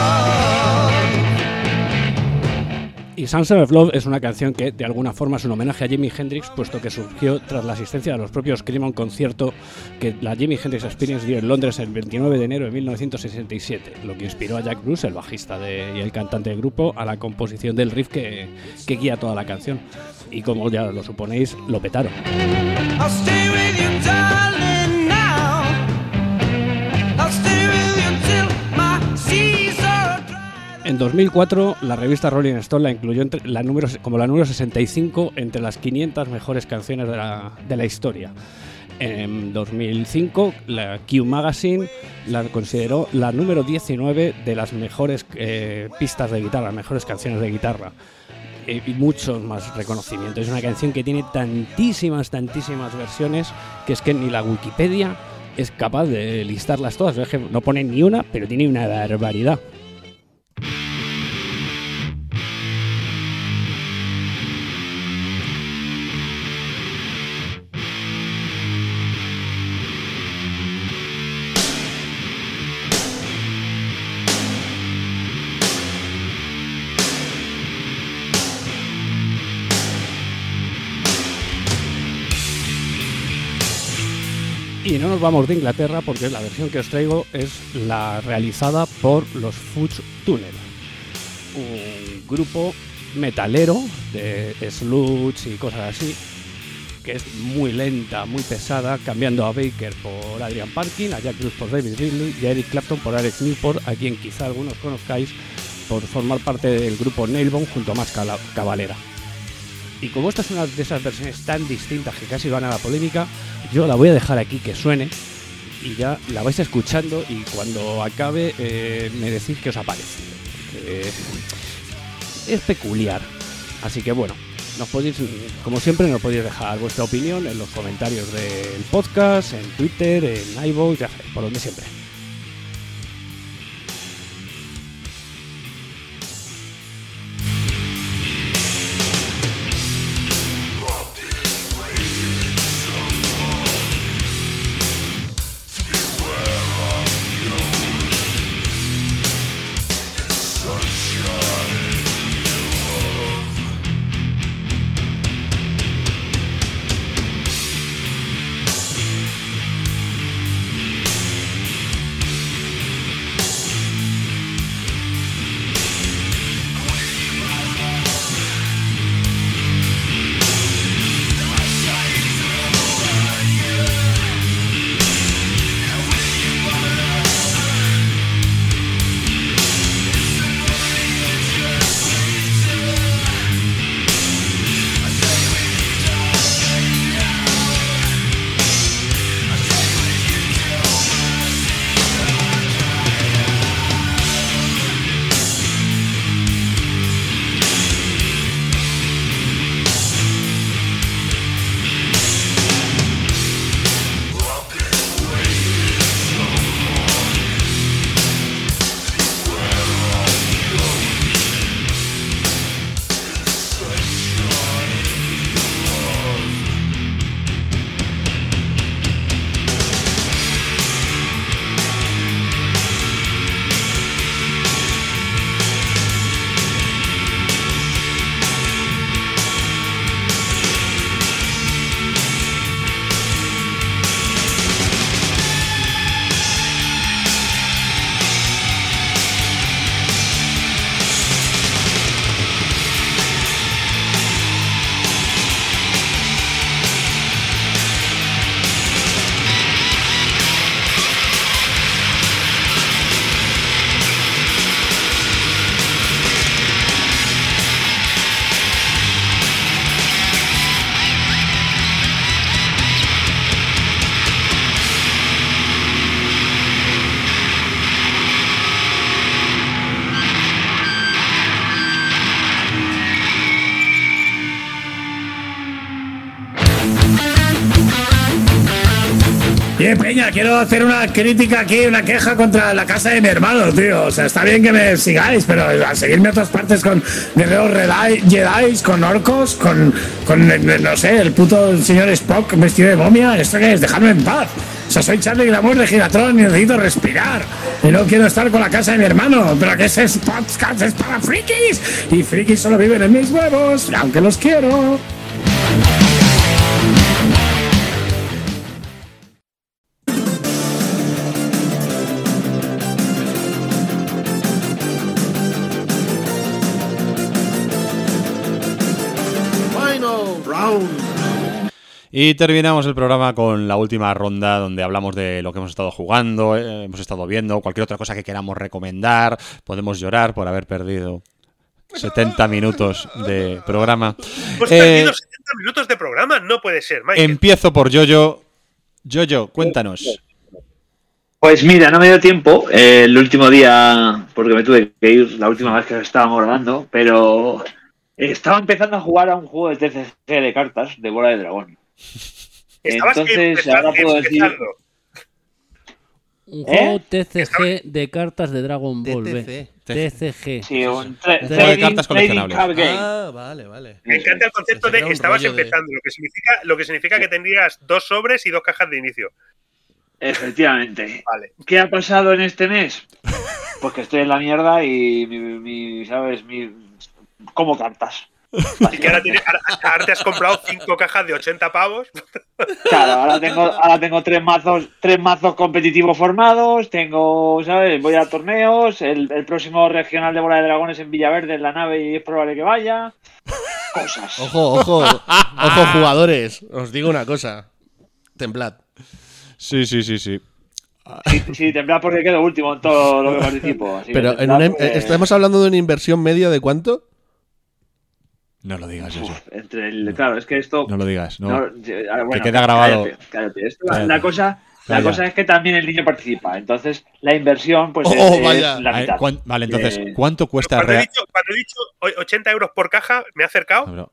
Y Sunshine of Love es una canción que de alguna forma es un homenaje a Jimi Hendrix, puesto que surgió tras la asistencia de los propios Cream a un concierto que la Jimi Hendrix Experience dio en Londres el veintinueve de enero de mil novecientos sesenta y siete, lo que inspiró a Jack Bruce, el bajista de, y el cantante del grupo, a la composición del riff que, que guía toda la canción. Y como ya lo suponéis, lo petaron. I'll stay with you, darling, now. I'll stay with you till my seas are dry. En dos mil cuatro, la revista Rolling Stone la incluyó entre la número, como la número sesenta y cinco entre las quinientas mejores canciones de la, de la historia. En dos mil cinco, la Q Magazine la consideró la número diecinueve de las mejores eh, pistas de guitarra, las mejores canciones de guitarra. Y muchos más reconocimientos. Es una canción que tiene tantísimas, tantísimas versiones que es que ni la Wikipedia es capaz de listarlas todas. Es que no pone ni una, pero tiene una barbaridad. Y no nos vamos de Inglaterra porque la versión que os traigo es la realizada por los Fudge Tunnel, un grupo metalero de sludge y cosas así, que es muy lenta, muy pesada, cambiando a Baker por Adrian Parkin, a Jack Bruce por David Ridley y a Eric Clapton por Alex Newport, a quien quizá algunos conozcáis por formar parte del grupo Nailbone junto a Max Cavalera. Y como esta es una de esas versiones tan distintas que casi van a la polémica, yo la voy a dejar aquí que suene y ya la vais escuchando y cuando acabe eh, me decís qué os ha parecido. Eh, es peculiar. Así que bueno, nos podéis, como siempre, nos podéis dejar vuestra opinión en los comentarios del podcast, en Twitter, en iVoox, ya sabéis, por donde siempre. Oye, Peña, quiero hacer una crítica aquí, una queja contra la casa de mi hermano, tío. O sea, está bien que me sigáis, pero a seguirme a otras partes con guerreros Jedi, con orcos, con, con, no sé, el puto señor Spock vestido de momia. ¿Esto qué es? Dejadme en paz. O sea, soy Charlie Glamour de Gigatron y necesito respirar. Y no quiero estar con la casa de mi hermano. Pero que ese podcast es para frikis. Y frikis solo viven en mis huevos, aunque los quiero. Y terminamos el programa con la última ronda donde hablamos de lo que hemos estado jugando, eh, hemos estado viendo, cualquier otra cosa que queramos recomendar. Podemos llorar por haber perdido setenta minutos de programa. Hemos Eh, perdido setenta minutos de programa, no puede ser, Michael. empiezo por Yoyo. Yoyo, cuéntanos. Pues mira, no me dio tiempo eh, el último día, porque me tuve que ir la última vez que estábamos grabando, pero estaba empezando a jugar a un juego de T C G de cartas de Bola de Dragón. Estabas Entonces, empezando- ahora puedo decir... empezando. Un ¿Eh? juego T C G de cartas de Dragon Ball T B. C. T C G. Sí, un tra- De- trading- cartas trading coleccionables. card game. Ah, vale, vale. Me encanta el concepto Ese era de un estabas rollo de- empezando, lo que significa, lo que significa que tendrías dos sobres y dos cajas de inicio. Efectivamente. Vale. ¿Qué ha pasado en este mes? Pues que estoy en la mierda y mi, mi- ¿sabes? Mi, como cartas. Y que ahora, tienes- ahora- ahora te has comprado cinco cajas de ochenta pavos. Claro, ahora tengo, ahora tengo tres mazos, tres mazos competitivos formados, tengo, ¿sabes? Voy a torneos, el, el próximo regional de Bola de Dragones en Villaverde en la nave y es probable que vaya. Cosas. Ojo, ojo, ojo, jugadores. Os digo una cosa. Templad. Sí, sí, sí, sí. Sí, sí, temblad porque quedo último en todo lo que participo. Así que Pero en temblad una, porque- eh, estamos hablando de una inversión media de ¿cuánto? No lo digas, Yoyo. Entre el, claro, es que esto. No lo digas, no. no, eh, ahora, bueno, que queda grabado. Cállate, cállate. Esto, la- Cállate. La cosa, la Calla. cosa es que también el niño participa. Entonces, la inversión, pues Oh, es, oh, es vaya. la A ver, mitad. cuán- vale, entonces, Eh, ¿cuánto cuesta Cuando he, real? dicho, cuando he dicho o- ochenta euros por caja, me he acercado. Bro,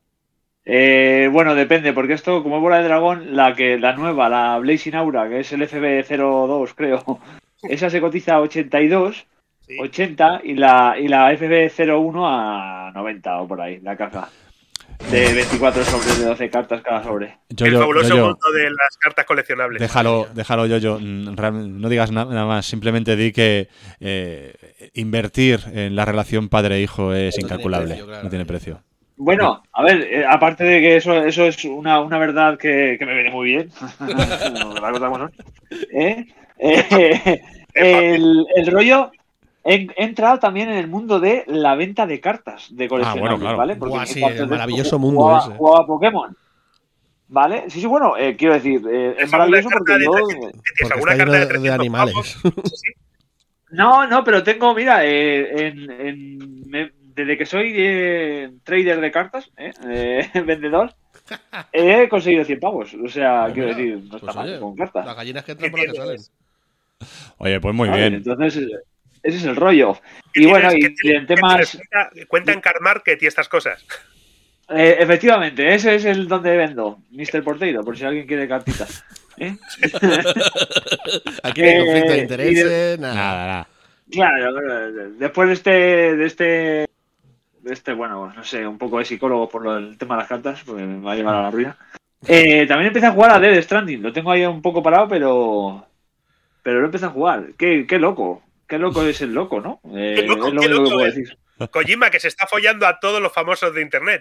eh, bueno, depende, porque esto, como Bola de Dragón, la que la nueva, la Blazing Aura, que es el F B cero dos, creo, esa se cotiza a ochenta y dos, Sí. ochenta, y la, y la F B cero uno a noventa o por ahí, la caja. De veinticuatro sobres de doce cartas cada sobre. El Yoyo, fabuloso Yoyo, mundo de las cartas coleccionables. déjalo, déjalo, Yoyo. Mm, real- No digas na- nada más. Simplemente di que eh, invertir en la relación padre-hijo es tiene incalculable. precio, claro. No tiene precio. Bueno, a ver, eh, aparte de que eso, eso es una, una verdad que, que me viene muy bien. Las cosas como son. ¿Eh? Eh, el, el rollo. He, he entrado también en el mundo de la venta de cartas de coleccionables, bueno, claro. ¿vale? Buah, sí, antes de el esto maravilloso mundo jugaba, ese. jugaba Pokémon. ¿Vale? Sí, sí, bueno, eh, quiero decir, eh, es maravilloso ¿Alguna porque carta de yo. trescientos? ¿Tienes Porque alguna está carta lleno de de, de trescientos animales. pavos? Sí. No, no, pero tengo, mira, eh, en, en- me- desde que soy eh, trader de cartas, eh, eh, vendedor, he conseguido cien pavos. O sea, Pues quiero mira, decir, no pues está mal oye, con cartas. Las gallinas que entran por las que salen. Oye, pues muy ¿Vale? bien. Entonces, eh, ese es el rollo. ¿Qué Y bueno, tienes- y, qué y en tienes- qué temas. tienes? Cuenta- Cuenta en Card Market y estas cosas. Eh, efectivamente, ese es el donde vendo, mister Porteiro, por si alguien quiere cartitas. ¿Eh? Aquí no hay Eh, conflicto de y intereses, de- nada. Nada, nada. Claro, después de este, de este, de este, bueno, no sé, un poco de psicólogo por lo del tema de las cartas, porque me va a llevar a la ruina. Eh, también empecé a jugar a Death Stranding, lo tengo ahí un poco parado, pero, pero lo empecé a jugar. Qué, qué loco, qué loco es el loco, ¿no? Eh, Qué loco, es lo qué único loco que puedo es. decir. Kojima, que se está follando a todos los famosos de internet.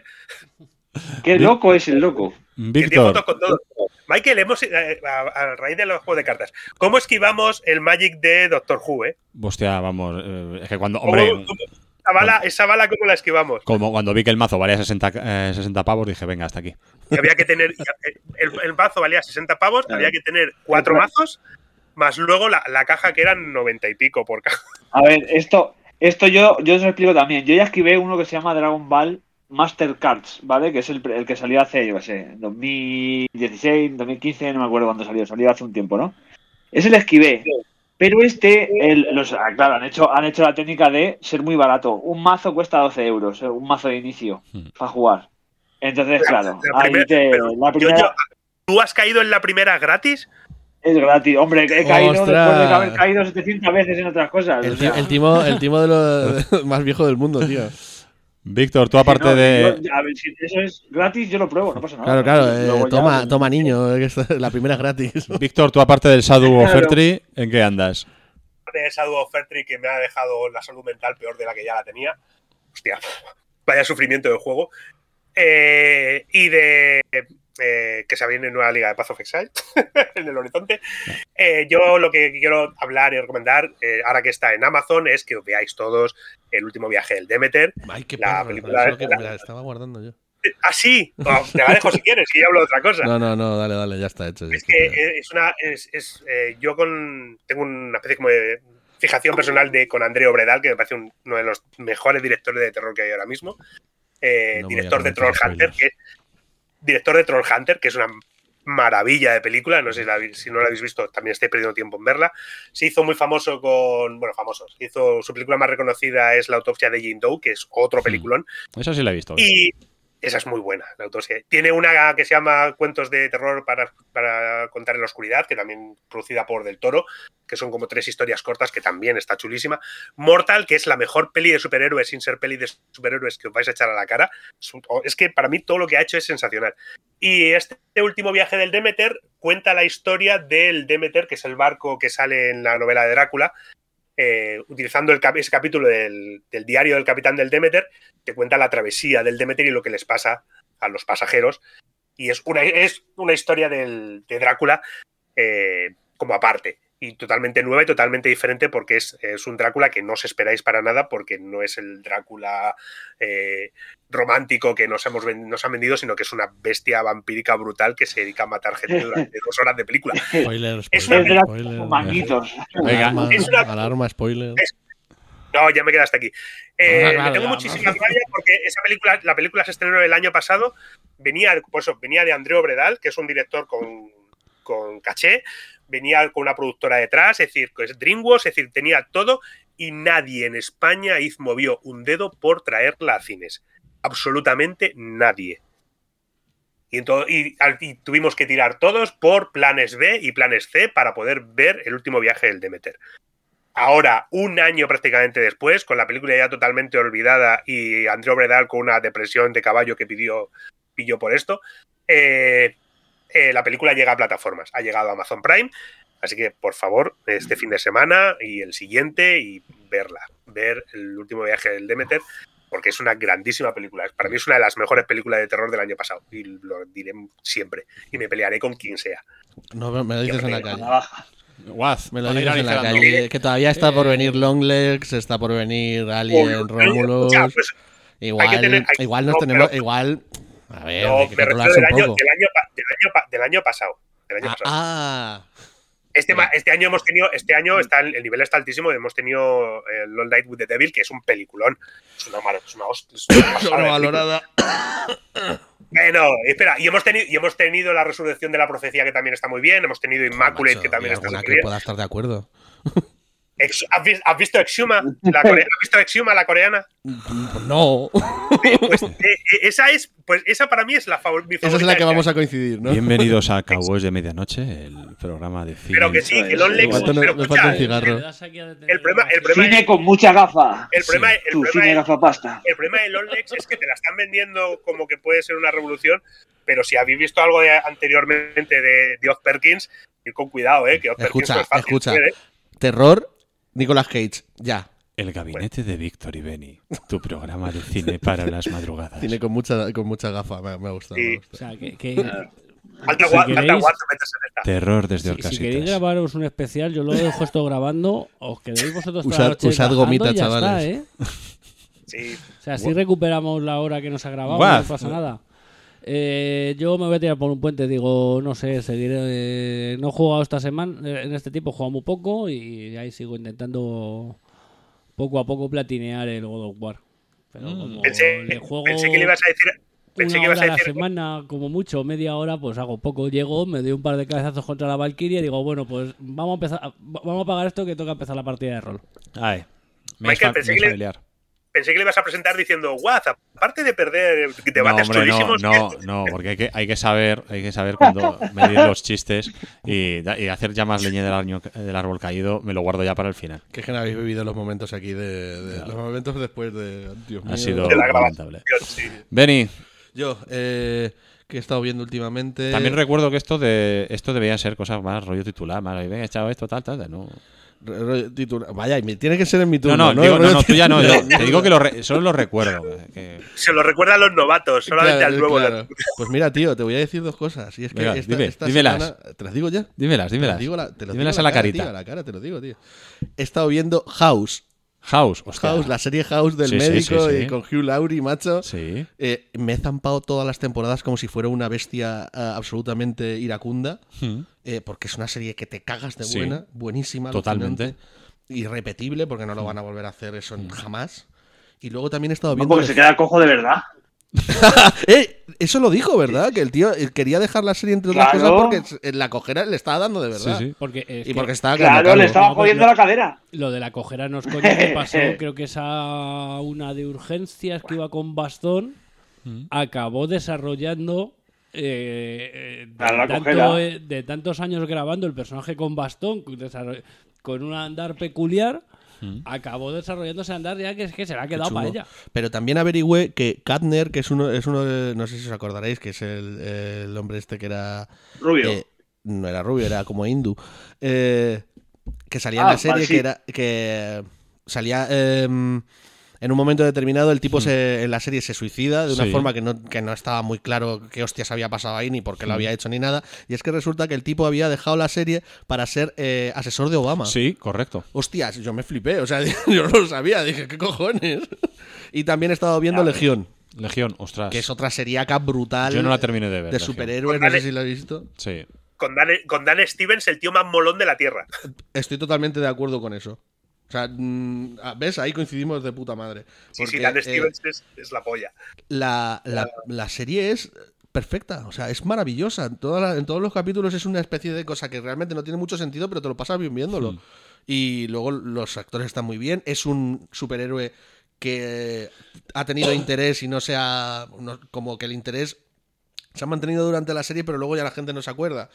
Qué loco es el loco. Que tiene Víctor, fotos con todo. Michael, hemos, eh, a, a raíz de los juegos de cartas, ¿cómo esquivamos el Magic de Doctor Who, eh? hostia, vamos. eh, es que cuando. ¿Cómo- Hombre, cómo- esa, bala, esa bala, ¿cómo la esquivamos? como cuando vi que el mazo valía sesenta, eh, sesenta pavos, dije, venga, hasta aquí. Y había que tener. El, el mazo valía sesenta pavos, había que tener cuatro mazos, más luego la, la caja que eran noventa y pico por caja. A ver, esto, esto yo, yo os lo explico también. Yo ya escribí uno que se llama Dragon Ball Master Cards, ¿vale? Que es el, el que salió hace, yo qué sé, dos mil dieciséis, dos mil quince, no me acuerdo cuándo salió, salió hace un tiempo, ¿no? Ese le esquivé. Pero este, el, los, ah, claro, han hecho, han hecho la técnica de ser muy barato. Un mazo cuesta doce euros, eh, un mazo de inicio para jugar. Entonces, claro, La ahí primer- te, pero la yo- primera... yo- ¿Tú has caído en la primera gratis? Es gratis. Hombre, he caído ¡Ostras! después de haber caído setecientas veces en otras cosas. El, o sea. ti- el timo, el timo de los más viejo del mundo, tío. Víctor, tú aparte No, de. yo- a ver, si eso es gratis, yo lo pruebo, no pasa nada. Claro, claro. eh, Luego ya- toma, toma niño, que esta- la primera es gratis. Víctor, tú aparte del Shadow of Claro. Fairtree, ¿en qué andas? De Shadow of Fairtree que me ha dejado la salud mental peor de la que ya la tenía. Hostia, vaya sufrimiento del juego. Eh, y de eh, que se viene nueva liga de Path of Exile en el horizonte. Eh, yo lo que quiero hablar y recomendar, eh, ahora que está en Amazon, es que os veáis todos El último viaje del Demeter. Ay, qué la perro, película eso es lo que la- me la estaba guardando yo. Ah, sí. Oh, te la dejo si quieres, y yo hablo de otra cosa. No, no, no, dale, dale, ya está hecho. ya Es está. que es una. Es, es, eh, yo con. Tengo una especie como de fijación personal de, con Andreu Bredal, que me parece un- uno de los mejores directores de terror que hay ahora mismo. Eh, No voy a director de comentar Trollhunter, que director de Trollhunter, que es una maravilla de película. No sé si, la, habéis- si no la habéis visto, también estáis perdiendo tiempo en verla. Se hizo muy famoso con. Bueno, famoso. Hizo, su película más reconocida es La autopsia de Jane Doe, que es otro peliculón. Esa sí la he visto. Y esa es muy buena, la autopsia. Tiene una que se llama Cuentos de terror para, para contar en la oscuridad, que también producida por Del Toro, que son como tres historias cortas, que también está chulísima. Mortal, que es la mejor peli de superhéroes sin ser peli de superhéroes que os vais a echar a la cara. Es que para mí todo lo que ha hecho es sensacional. Y este último viaje del Demeter cuenta la historia del Demeter, que es el barco que sale en la novela de Drácula, eh, utilizando el, ese capítulo del, del diario del capitán del Demeter, que cuenta la travesía del Demeter y lo que les pasa a los pasajeros. Y es una, es una historia del, de Drácula eh, como aparte. Y totalmente nueva y totalmente diferente, porque es, es un Drácula que no os esperáis para nada, porque no es el Drácula eh, romántico que nos, hemos, nos han vendido, sino que es una bestia vampírica brutal que se dedica a matar gente durante dos horas de película. Spoiler, spoiler, Es una- spoiler. Manguitos. Alarma, Es una- alarma, spoiler. Es- No, ya me quedé hasta aquí. Eh, Ah, le claro, tengo ya, muchísimas no. rabia porque esa película, la película se estrenó el año pasado, venía, pues, eso, venía de Andreu Bredal, que es un director con, con caché, venía con una productora detrás, es decir, es DreamWorks, es decir, tenía todo y nadie en España hizo, movió un dedo por traerla a cines. Absolutamente nadie. Y, ento- y, al- y tuvimos que tirar todos por planes B y planes C para poder ver El último viaje del Demeter. Ahora, un año prácticamente después, con la película ya totalmente olvidada y Andreu Bredal con una depresión de caballo que pidió, pilló por esto, eh, eh, la película llega a plataformas. Ha llegado a Amazon Prime, así que por favor, este fin de semana y el siguiente y verla, ver El último viaje del Demeter, porque es una grandísima película. Para mí es una de las mejores películas de terror del año pasado y lo diré siempre y me pelearé con quien sea. No, me lo dices en la calle. Guaz, Me lo para ir dices en la aligerando. calle. Que todavía está por venir Longlegs, está por venir Alien, Oh, Romulus. ya, pues, igual, hay que tener- hay- igual nos no, tenemos. pero- Igual. A ver, No, hay que me refiero controlarse del un año, poco. del, año, pa- del, año, pa- del año pasado. Del año Ah, pasado. ah. Este, ma- este año hemos tenido, este año está el, el nivel está altísimo. Hemos tenido el Long Night with the Devil, que es un peliculón. Es una mar- es una hostia. Es una pasada de película. Bueno, espera, y hemos tenido, y hemos tenido la resurrección de la profecía, que también está muy bien. Hemos tenido Immaculate, Macho, que también y está alguna muy que bien. pueda estar de acuerdo. Ex- ¿Has, vis- has visto Exhuma? La core- ¿Has visto Exhuma, la coreana? No. Pues eh, eh, esa es, pues esa para mí es la favor- mi Esa es favorita la de que este vamos año. a coincidir, ¿no? Bienvenidos a Cowboys de Medianoche, el programa de cine. Pero que sí, que Long Legs. Me falta, pero me escucha, falta un cigarro. el problema, el problema Cine es- con mucha gafa. El problema, el Tu problema cine es- gafapasta. El problema de Longlegs es que te la están vendiendo como que puede ser una revolución, pero si habéis visto algo de- anteriormente de, de Oz Perkins, ir con cuidado, ¿eh? Que Oz Perkins no Escucha, es fácil. escucha. ¿eh? Terror, Nicolas Cage. Ya. El gabinete de Víctor y Beni, tu programa de cine para las madrugadas. Tiene con mucha, con mucha gafa. Me, me ha gustado. Sí. me ha gustado. O sea, que, que- Falta si gua- queréis- falta guato meterse en esta. Terror desde si, si Orcasitas. queréis grabaros un especial, yo lo dejo esto grabando. Os quedéis vosotros toda Usad- la noche usad trabajando gomita, y ya chavales. está, ¿eh? Sí. O sea, si recuperamos la hora que nos ha grabado, Guau. no pasa nada. Eh, yo me voy a tirar por un puente, digo, no sé, seguiré. eh, no he jugado esta semana, eh, en este tiempo he jugado muy poco y ahí sigo intentando poco a poco platinear el God of War. Pero Mm. como Pensé, le juego pensé que le ibas a decir. Pensé una que ibas hora a a la decir. semana, como mucho, media hora, pues hago poco. Llego, me doy un par de cabezazos contra la Valkyria y digo, bueno, pues vamos a empezar, vamos a pagar esto que toca empezar la partida de rol. Ay, me Michael, es fa- pensé me es que le- familiar. pensé que le ibas a presentar diciendo, guau, aparte de perder No, debates hombre, no, chulísimos. no, no, porque hay que, hay que saber, hay que saber cuándo medir los chistes y, da- y hacer ya más leña del, año- del árbol caído, me lo guardo ya para el final. Que es que no habéis vivido los momentos aquí de, de- los momentos después de Dios mío. Ha sido De la lamentable. grabación, sí. Benny, Yo, eh, que he estado viendo últimamente. también recuerdo que esto de esto debía ser cosas más rollo titular, más, venga, he echado esto, tal, tal, tal, no. Re- rollo titular- Vaya, y me- tiene que ser en mi No, turno. no, digo, no, Rollo no, tú ya no, titular. yo te digo que lo re- solo lo recuerdo. que- Se lo recuerdan los novatos, solamente Claro, al nuevo. claro. Pues mira, tío, te voy a decir dos cosas. Y es que Venga, esta, dime, esta dímelas. semana- ¿Te las digo ya? Dímelas, Te dímelas. las digo la- te lo Dímelas digo a la cara, carita. tío, a la cara, te lo digo, tío. He estado viendo House. House, hostia. House, la serie House del Sí, sí, médico sí, sí. y con Hugh Laurie, macho. Sí. Eh, me he zampado todas las temporadas como si fuera una bestia eh, absolutamente iracunda. Mm. eh, porque es una serie que te cagas de Sí. buena, buenísima, Totalmente. alucinante, irrepetible, porque no lo van a volver a hacer eso jamás. Y luego también he estado No, viendo. porque se queda cojo de verdad. Eh, eso lo dijo, ¿verdad? Que el tío eh, quería dejar la serie entre otras Claro. cosas porque en la cojera le estaba dando de verdad. Sí, sí. Porque es Y que- porque estaba Claro, calvo. le estaba No, pues jodiendo lo- la cadera. Lo de la cojera no es coño que pasó, creo que esa una de urgencias que iba con bastón acabó desarrollando eh, eh, de, Claro, la tanto, cojera. eh, de tantos años grabando el personaje con bastón con desarroll- con un andar peculiar, acabó desarrollándose andar ya que es que se le ha quedado Qué para chungo. ella. Pero también averigüé que Katner, que es uno, es uno de, no sé si os acordaréis, que es el, el hombre este que era... Rubio. eh, no era rubio, era como hindú. eh, que salía en Ah, la serie, vale, sí. que era que salía... em, en un momento determinado el tipo se, en la serie se suicida de una Sí. forma que no, que no estaba muy claro qué hostias había pasado ahí ni por qué lo Mm. había hecho ni nada. Y es que resulta que el tipo había dejado la serie para ser eh, asesor de Obama. Sí, correcto. Hostias, yo me flipé, o sea, yo no lo sabía, dije, ¿qué cojones? Y también he estado viendo Legión, Legión, ostras. que es otra seriaca brutal. Yo no la terminé de ver, De Legión. superhéroes, no sé si la he visto. Sí. Con Dan, con Dan Stevens, el tío más molón de la Tierra. Estoy totalmente de acuerdo con eso. O sea, mm, ¿ves? Ahí coincidimos de puta madre. Sí, Porque, sí, Dan eh, Stevens es, es la polla. la, la, la serie es perfecta, o sea, es maravillosa. En, toda la- en todos los capítulos es una especie de cosa que realmente no tiene mucho sentido, pero te lo pasas bien viéndolo. Mm. Y luego los actores están muy bien. Es un superhéroe que ha tenido interés y no se ha... no- como que el interés se ha mantenido durante la serie, pero luego ya la gente no se acuerda.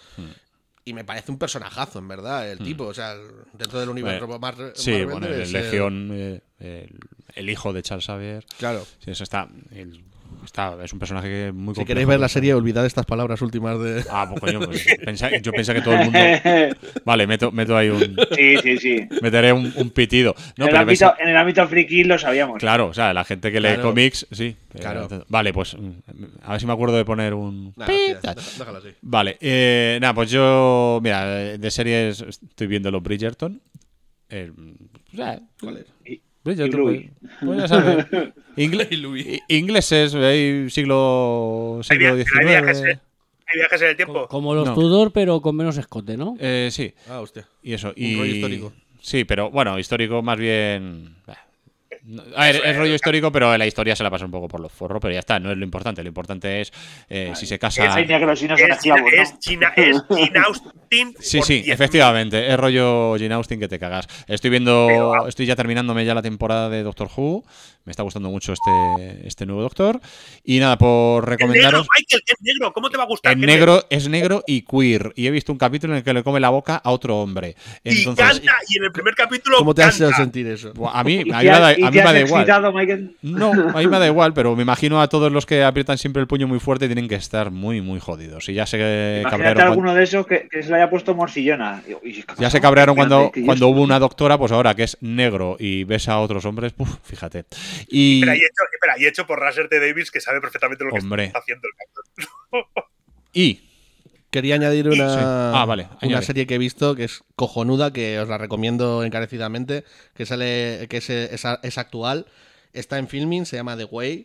Y me parece un personajazo, en verdad, el Mm. tipo. O sea, dentro del universo Bueno, más sí, Marvel bueno, debe el ser- Legión, eh, el, el hijo de Charles Xavier. Claro. Sí, eso está, el- está. Es un personaje que muy Si complejo. queréis ver la serie, olvidad estas palabras últimas de... Ah, pues coño, pues, pensa- yo pensé que todo el mundo. Vale, meto, meto ahí un. Sí, sí, sí. Meteré un, un pitido. No, en, el pero ámbito, pensa- en el ámbito friki lo sabíamos. Claro, o sea, la gente que lee Claro. cómics, sí. Claro. Eh, Vale, pues mm, a ver si me acuerdo de poner un. Nada, hostia, deja- déjalo así. Vale, eh, nada, pues yo, mira, de series estoy viendo los Bridgerton. El, o sea, ¿Cuál es? Y- Bridgerton, y Louis. pues, pues ya sabes. Ingle- Y Louis. i- ingleses, hay siglo, Hay, siglo via- hay viajes, diecinueve. ¿eh? Hay viajes en el tiempo. Como los No. Tudor, pero con menos escote, ¿no? Eh, sí, Ah, hostia. y eso. Un Y, rollo histórico. Sí, pero bueno, histórico más bien. bah, no- A ver, es rollo histórico, pero la historia se la pasa un poco por los forros, pero ya está, no es lo importante. Lo importante es eh, si se casa. Hay negros y no son Es Gina, esclavos, ¿no? es Gina, es Gina Austin. Sí, por sí, diez. efectivamente. Es rollo Jane Austen que te cagas. Estoy viendo. Pero- Estoy ya terminándome ya la temporada de Doctor Who. Me está gustando mucho este, este nuevo Doctor. Y nada, por El negro, recomendaros. Michael, es negro. ¿Cómo te va a gustar? En ¿Qué negro, es negro y queer. Y he visto un capítulo en el que le come la boca a otro hombre. Y Entonces, canta, y en el primer capítulo ¿Cómo te has hecho canta. sentir eso? buah, a mí, a ¿Y mí te me has- da, y a te mí me has da igual. excitado, Michael? No, a mí me da igual, pero me imagino a todos los que aprietan siempre el puño muy fuerte tienen que estar muy, muy jodidos. Y ya se Imagínate cabrearon. cuando- alguno de esos que, que se le haya puesto morcillona. Y- y- Ya se cabrearon cuando, Espérate, que yo cuando soy- hubo una doctora, pues ahora que es negro y ves a otros hombres, puf, fíjate. Y Espera, y hecho, espera, y hecho por Russell T. Davis, que sabe perfectamente lo que Hombre. está haciendo el actor. y Quería añadir una, Sí. Ah, vale, una añade. serie que he visto que es cojonuda, que os la recomiendo encarecidamente, que sale, que es, es, es actual, está en Filming, se llama The Way,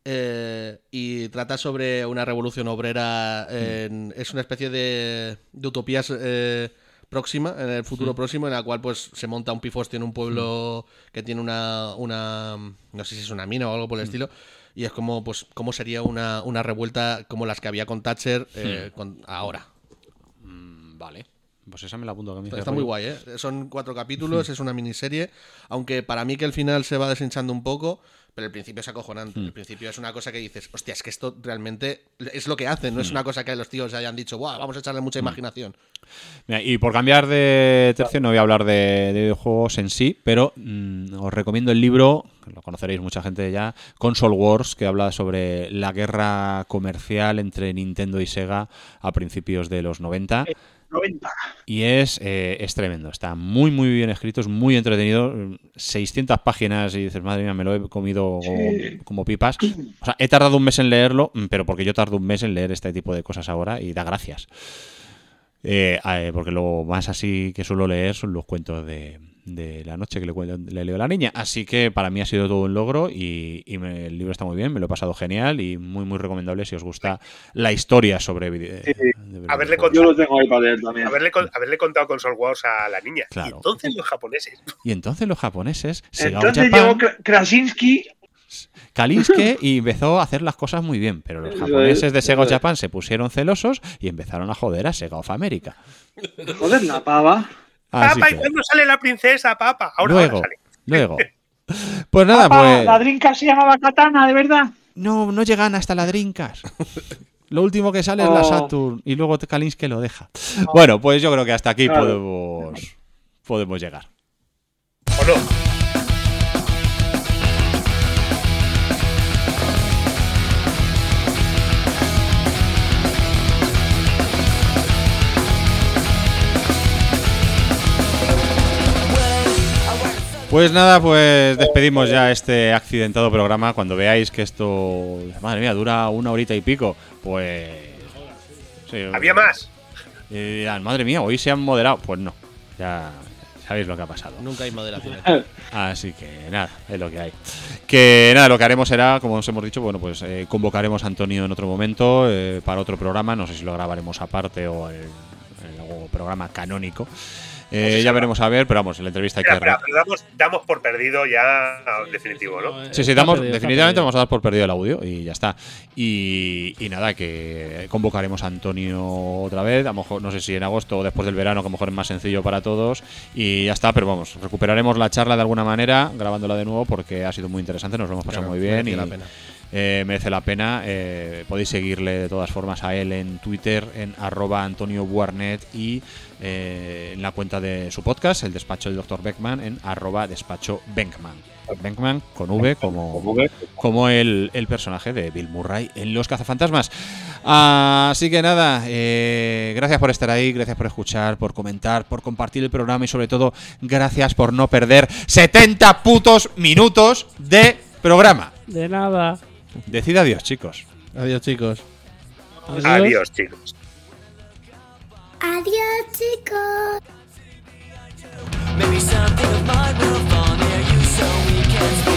eh, y trata sobre una revolución obrera, en- es una especie de, de utopías eh, próxima, en el futuro Mm. próximo, en la cual pues se monta un pifostio en un pueblo que tiene una, una, no sé si es una mina o algo por el estilo. Y es como, pues, cómo sería una, una revuelta como las que había con Thatcher eh, con, ahora. Mm, vale. Pues esa me la apunto. Que me Está, dice está rollo. muy guay, ¿eh? Son cuatro capítulos, es una miniserie, aunque para mí que el final se va deshinchando un poco, pero el principio es acojonante. Mm. El principio es una cosa que dices, hostia, es que esto realmente es lo que hacen, no es Mm. una cosa que los tíos hayan dicho, Buah, vamos a echarle mucha Mm. imaginación. Mira, y por cambiar de tercio, no voy a hablar de, de videojuegos en sí, pero mm, os recomiendo el libro, que lo conoceréis mucha gente ya, Console Wars, que habla sobre la guerra comercial entre Nintendo y Sega a principios de los noventa. noventa. Y es, eh, es tremendo, está muy muy bien escrito, es muy entretenido, seiscientas páginas y dices, madre mía, me lo he comido como, Sí. como pipas. O sea, he tardado un mes en leerlo, pero porque yo tardo un mes en leer este tipo de cosas ahora y da gracias. Eh, eh, porque lo más así que suelo leer son los cuentos de, de la noche que le, cuento- le leo a la niña. Así que para mí ha sido todo un logro y, y me- el libro está muy bien, me lo he pasado genial y muy muy recomendable si os gusta la historia sobre video. Haberle Yo contado, lo tengo ahí para leer también. haberle, con- haberle contado Console Wars a la niña. Claro. Y entonces los japoneses. Y entonces los japoneses, Sega Entonces Japan, llegó Kra- Krasinski. Kalinske y empezó a hacer las cosas muy bien, pero los Eso japoneses es, de Sega eso es. Japan se pusieron celosos y empezaron a joder a Sega of America. Joder, la pava. Así Papa, ¿y que, cuándo sale la princesa, papa? Ahora, luego, ahora sale. luego. Pues nada, Papa, pues la drinka se llamaba Katana, de verdad. no, no llegan hasta la Drinkas. Lo último que sale es la Oh. Saturn y luego Kalinske lo deja. Bueno, pues yo creo que hasta aquí Claro. podemos podemos llegar. ¿O no? Pues nada, pues despedimos ya este accidentado programa. Cuando veáis que esto, madre mía, dura una horita y pico, pues... sí, Había más. y dirán, madre mía, hoy se han moderado. Pues no, ya sabéis lo que ha pasado. Nunca hay moderación. Así que nada, es lo que hay. Que nada, lo que haremos será, como os hemos dicho, bueno, pues eh, convocaremos a Antonio en otro momento eh, para otro programa. No sé si lo grabaremos aparte o en, en algún programa canónico. Eh, ya veremos a ver, pero vamos, en la entrevista hay Espera, que... espera, pero damos, damos por perdido ya definitivo, ¿no? Sí, sí, damos, definitivamente vamos a dar por perdido el audio y ya está. Y, y nada, que convocaremos a Antonio otra vez, a lo mejor, no sé si en agosto o después del verano, que a lo mejor es más sencillo para todos. Y ya está, pero vamos, recuperaremos la charla de alguna manera, grabándola de nuevo, porque ha sido muy interesante, nos lo hemos pasado Claro, muy bien. merece Y, la pena. eh, merece la pena. Eh, podéis seguirle de todas formas a él en Twitter, en arroba Antonio Buarnet y eh, en la cuenta de su podcast, el despacho del doctor Beckman, en arroba despacho Beckman. Beckman con V como, como el, el personaje de Bill Murray en Los Cazafantasmas. Así que nada, eh, gracias por estar ahí, gracias por escuchar, por comentar, por compartir el programa y sobre todo gracias por no perder setenta putos minutos de programa. De nada. Decid adiós, chicos. Adiós, chicos. Adiós, chicos. Adiós, chicos. Maybe something of mine will fall near you so we can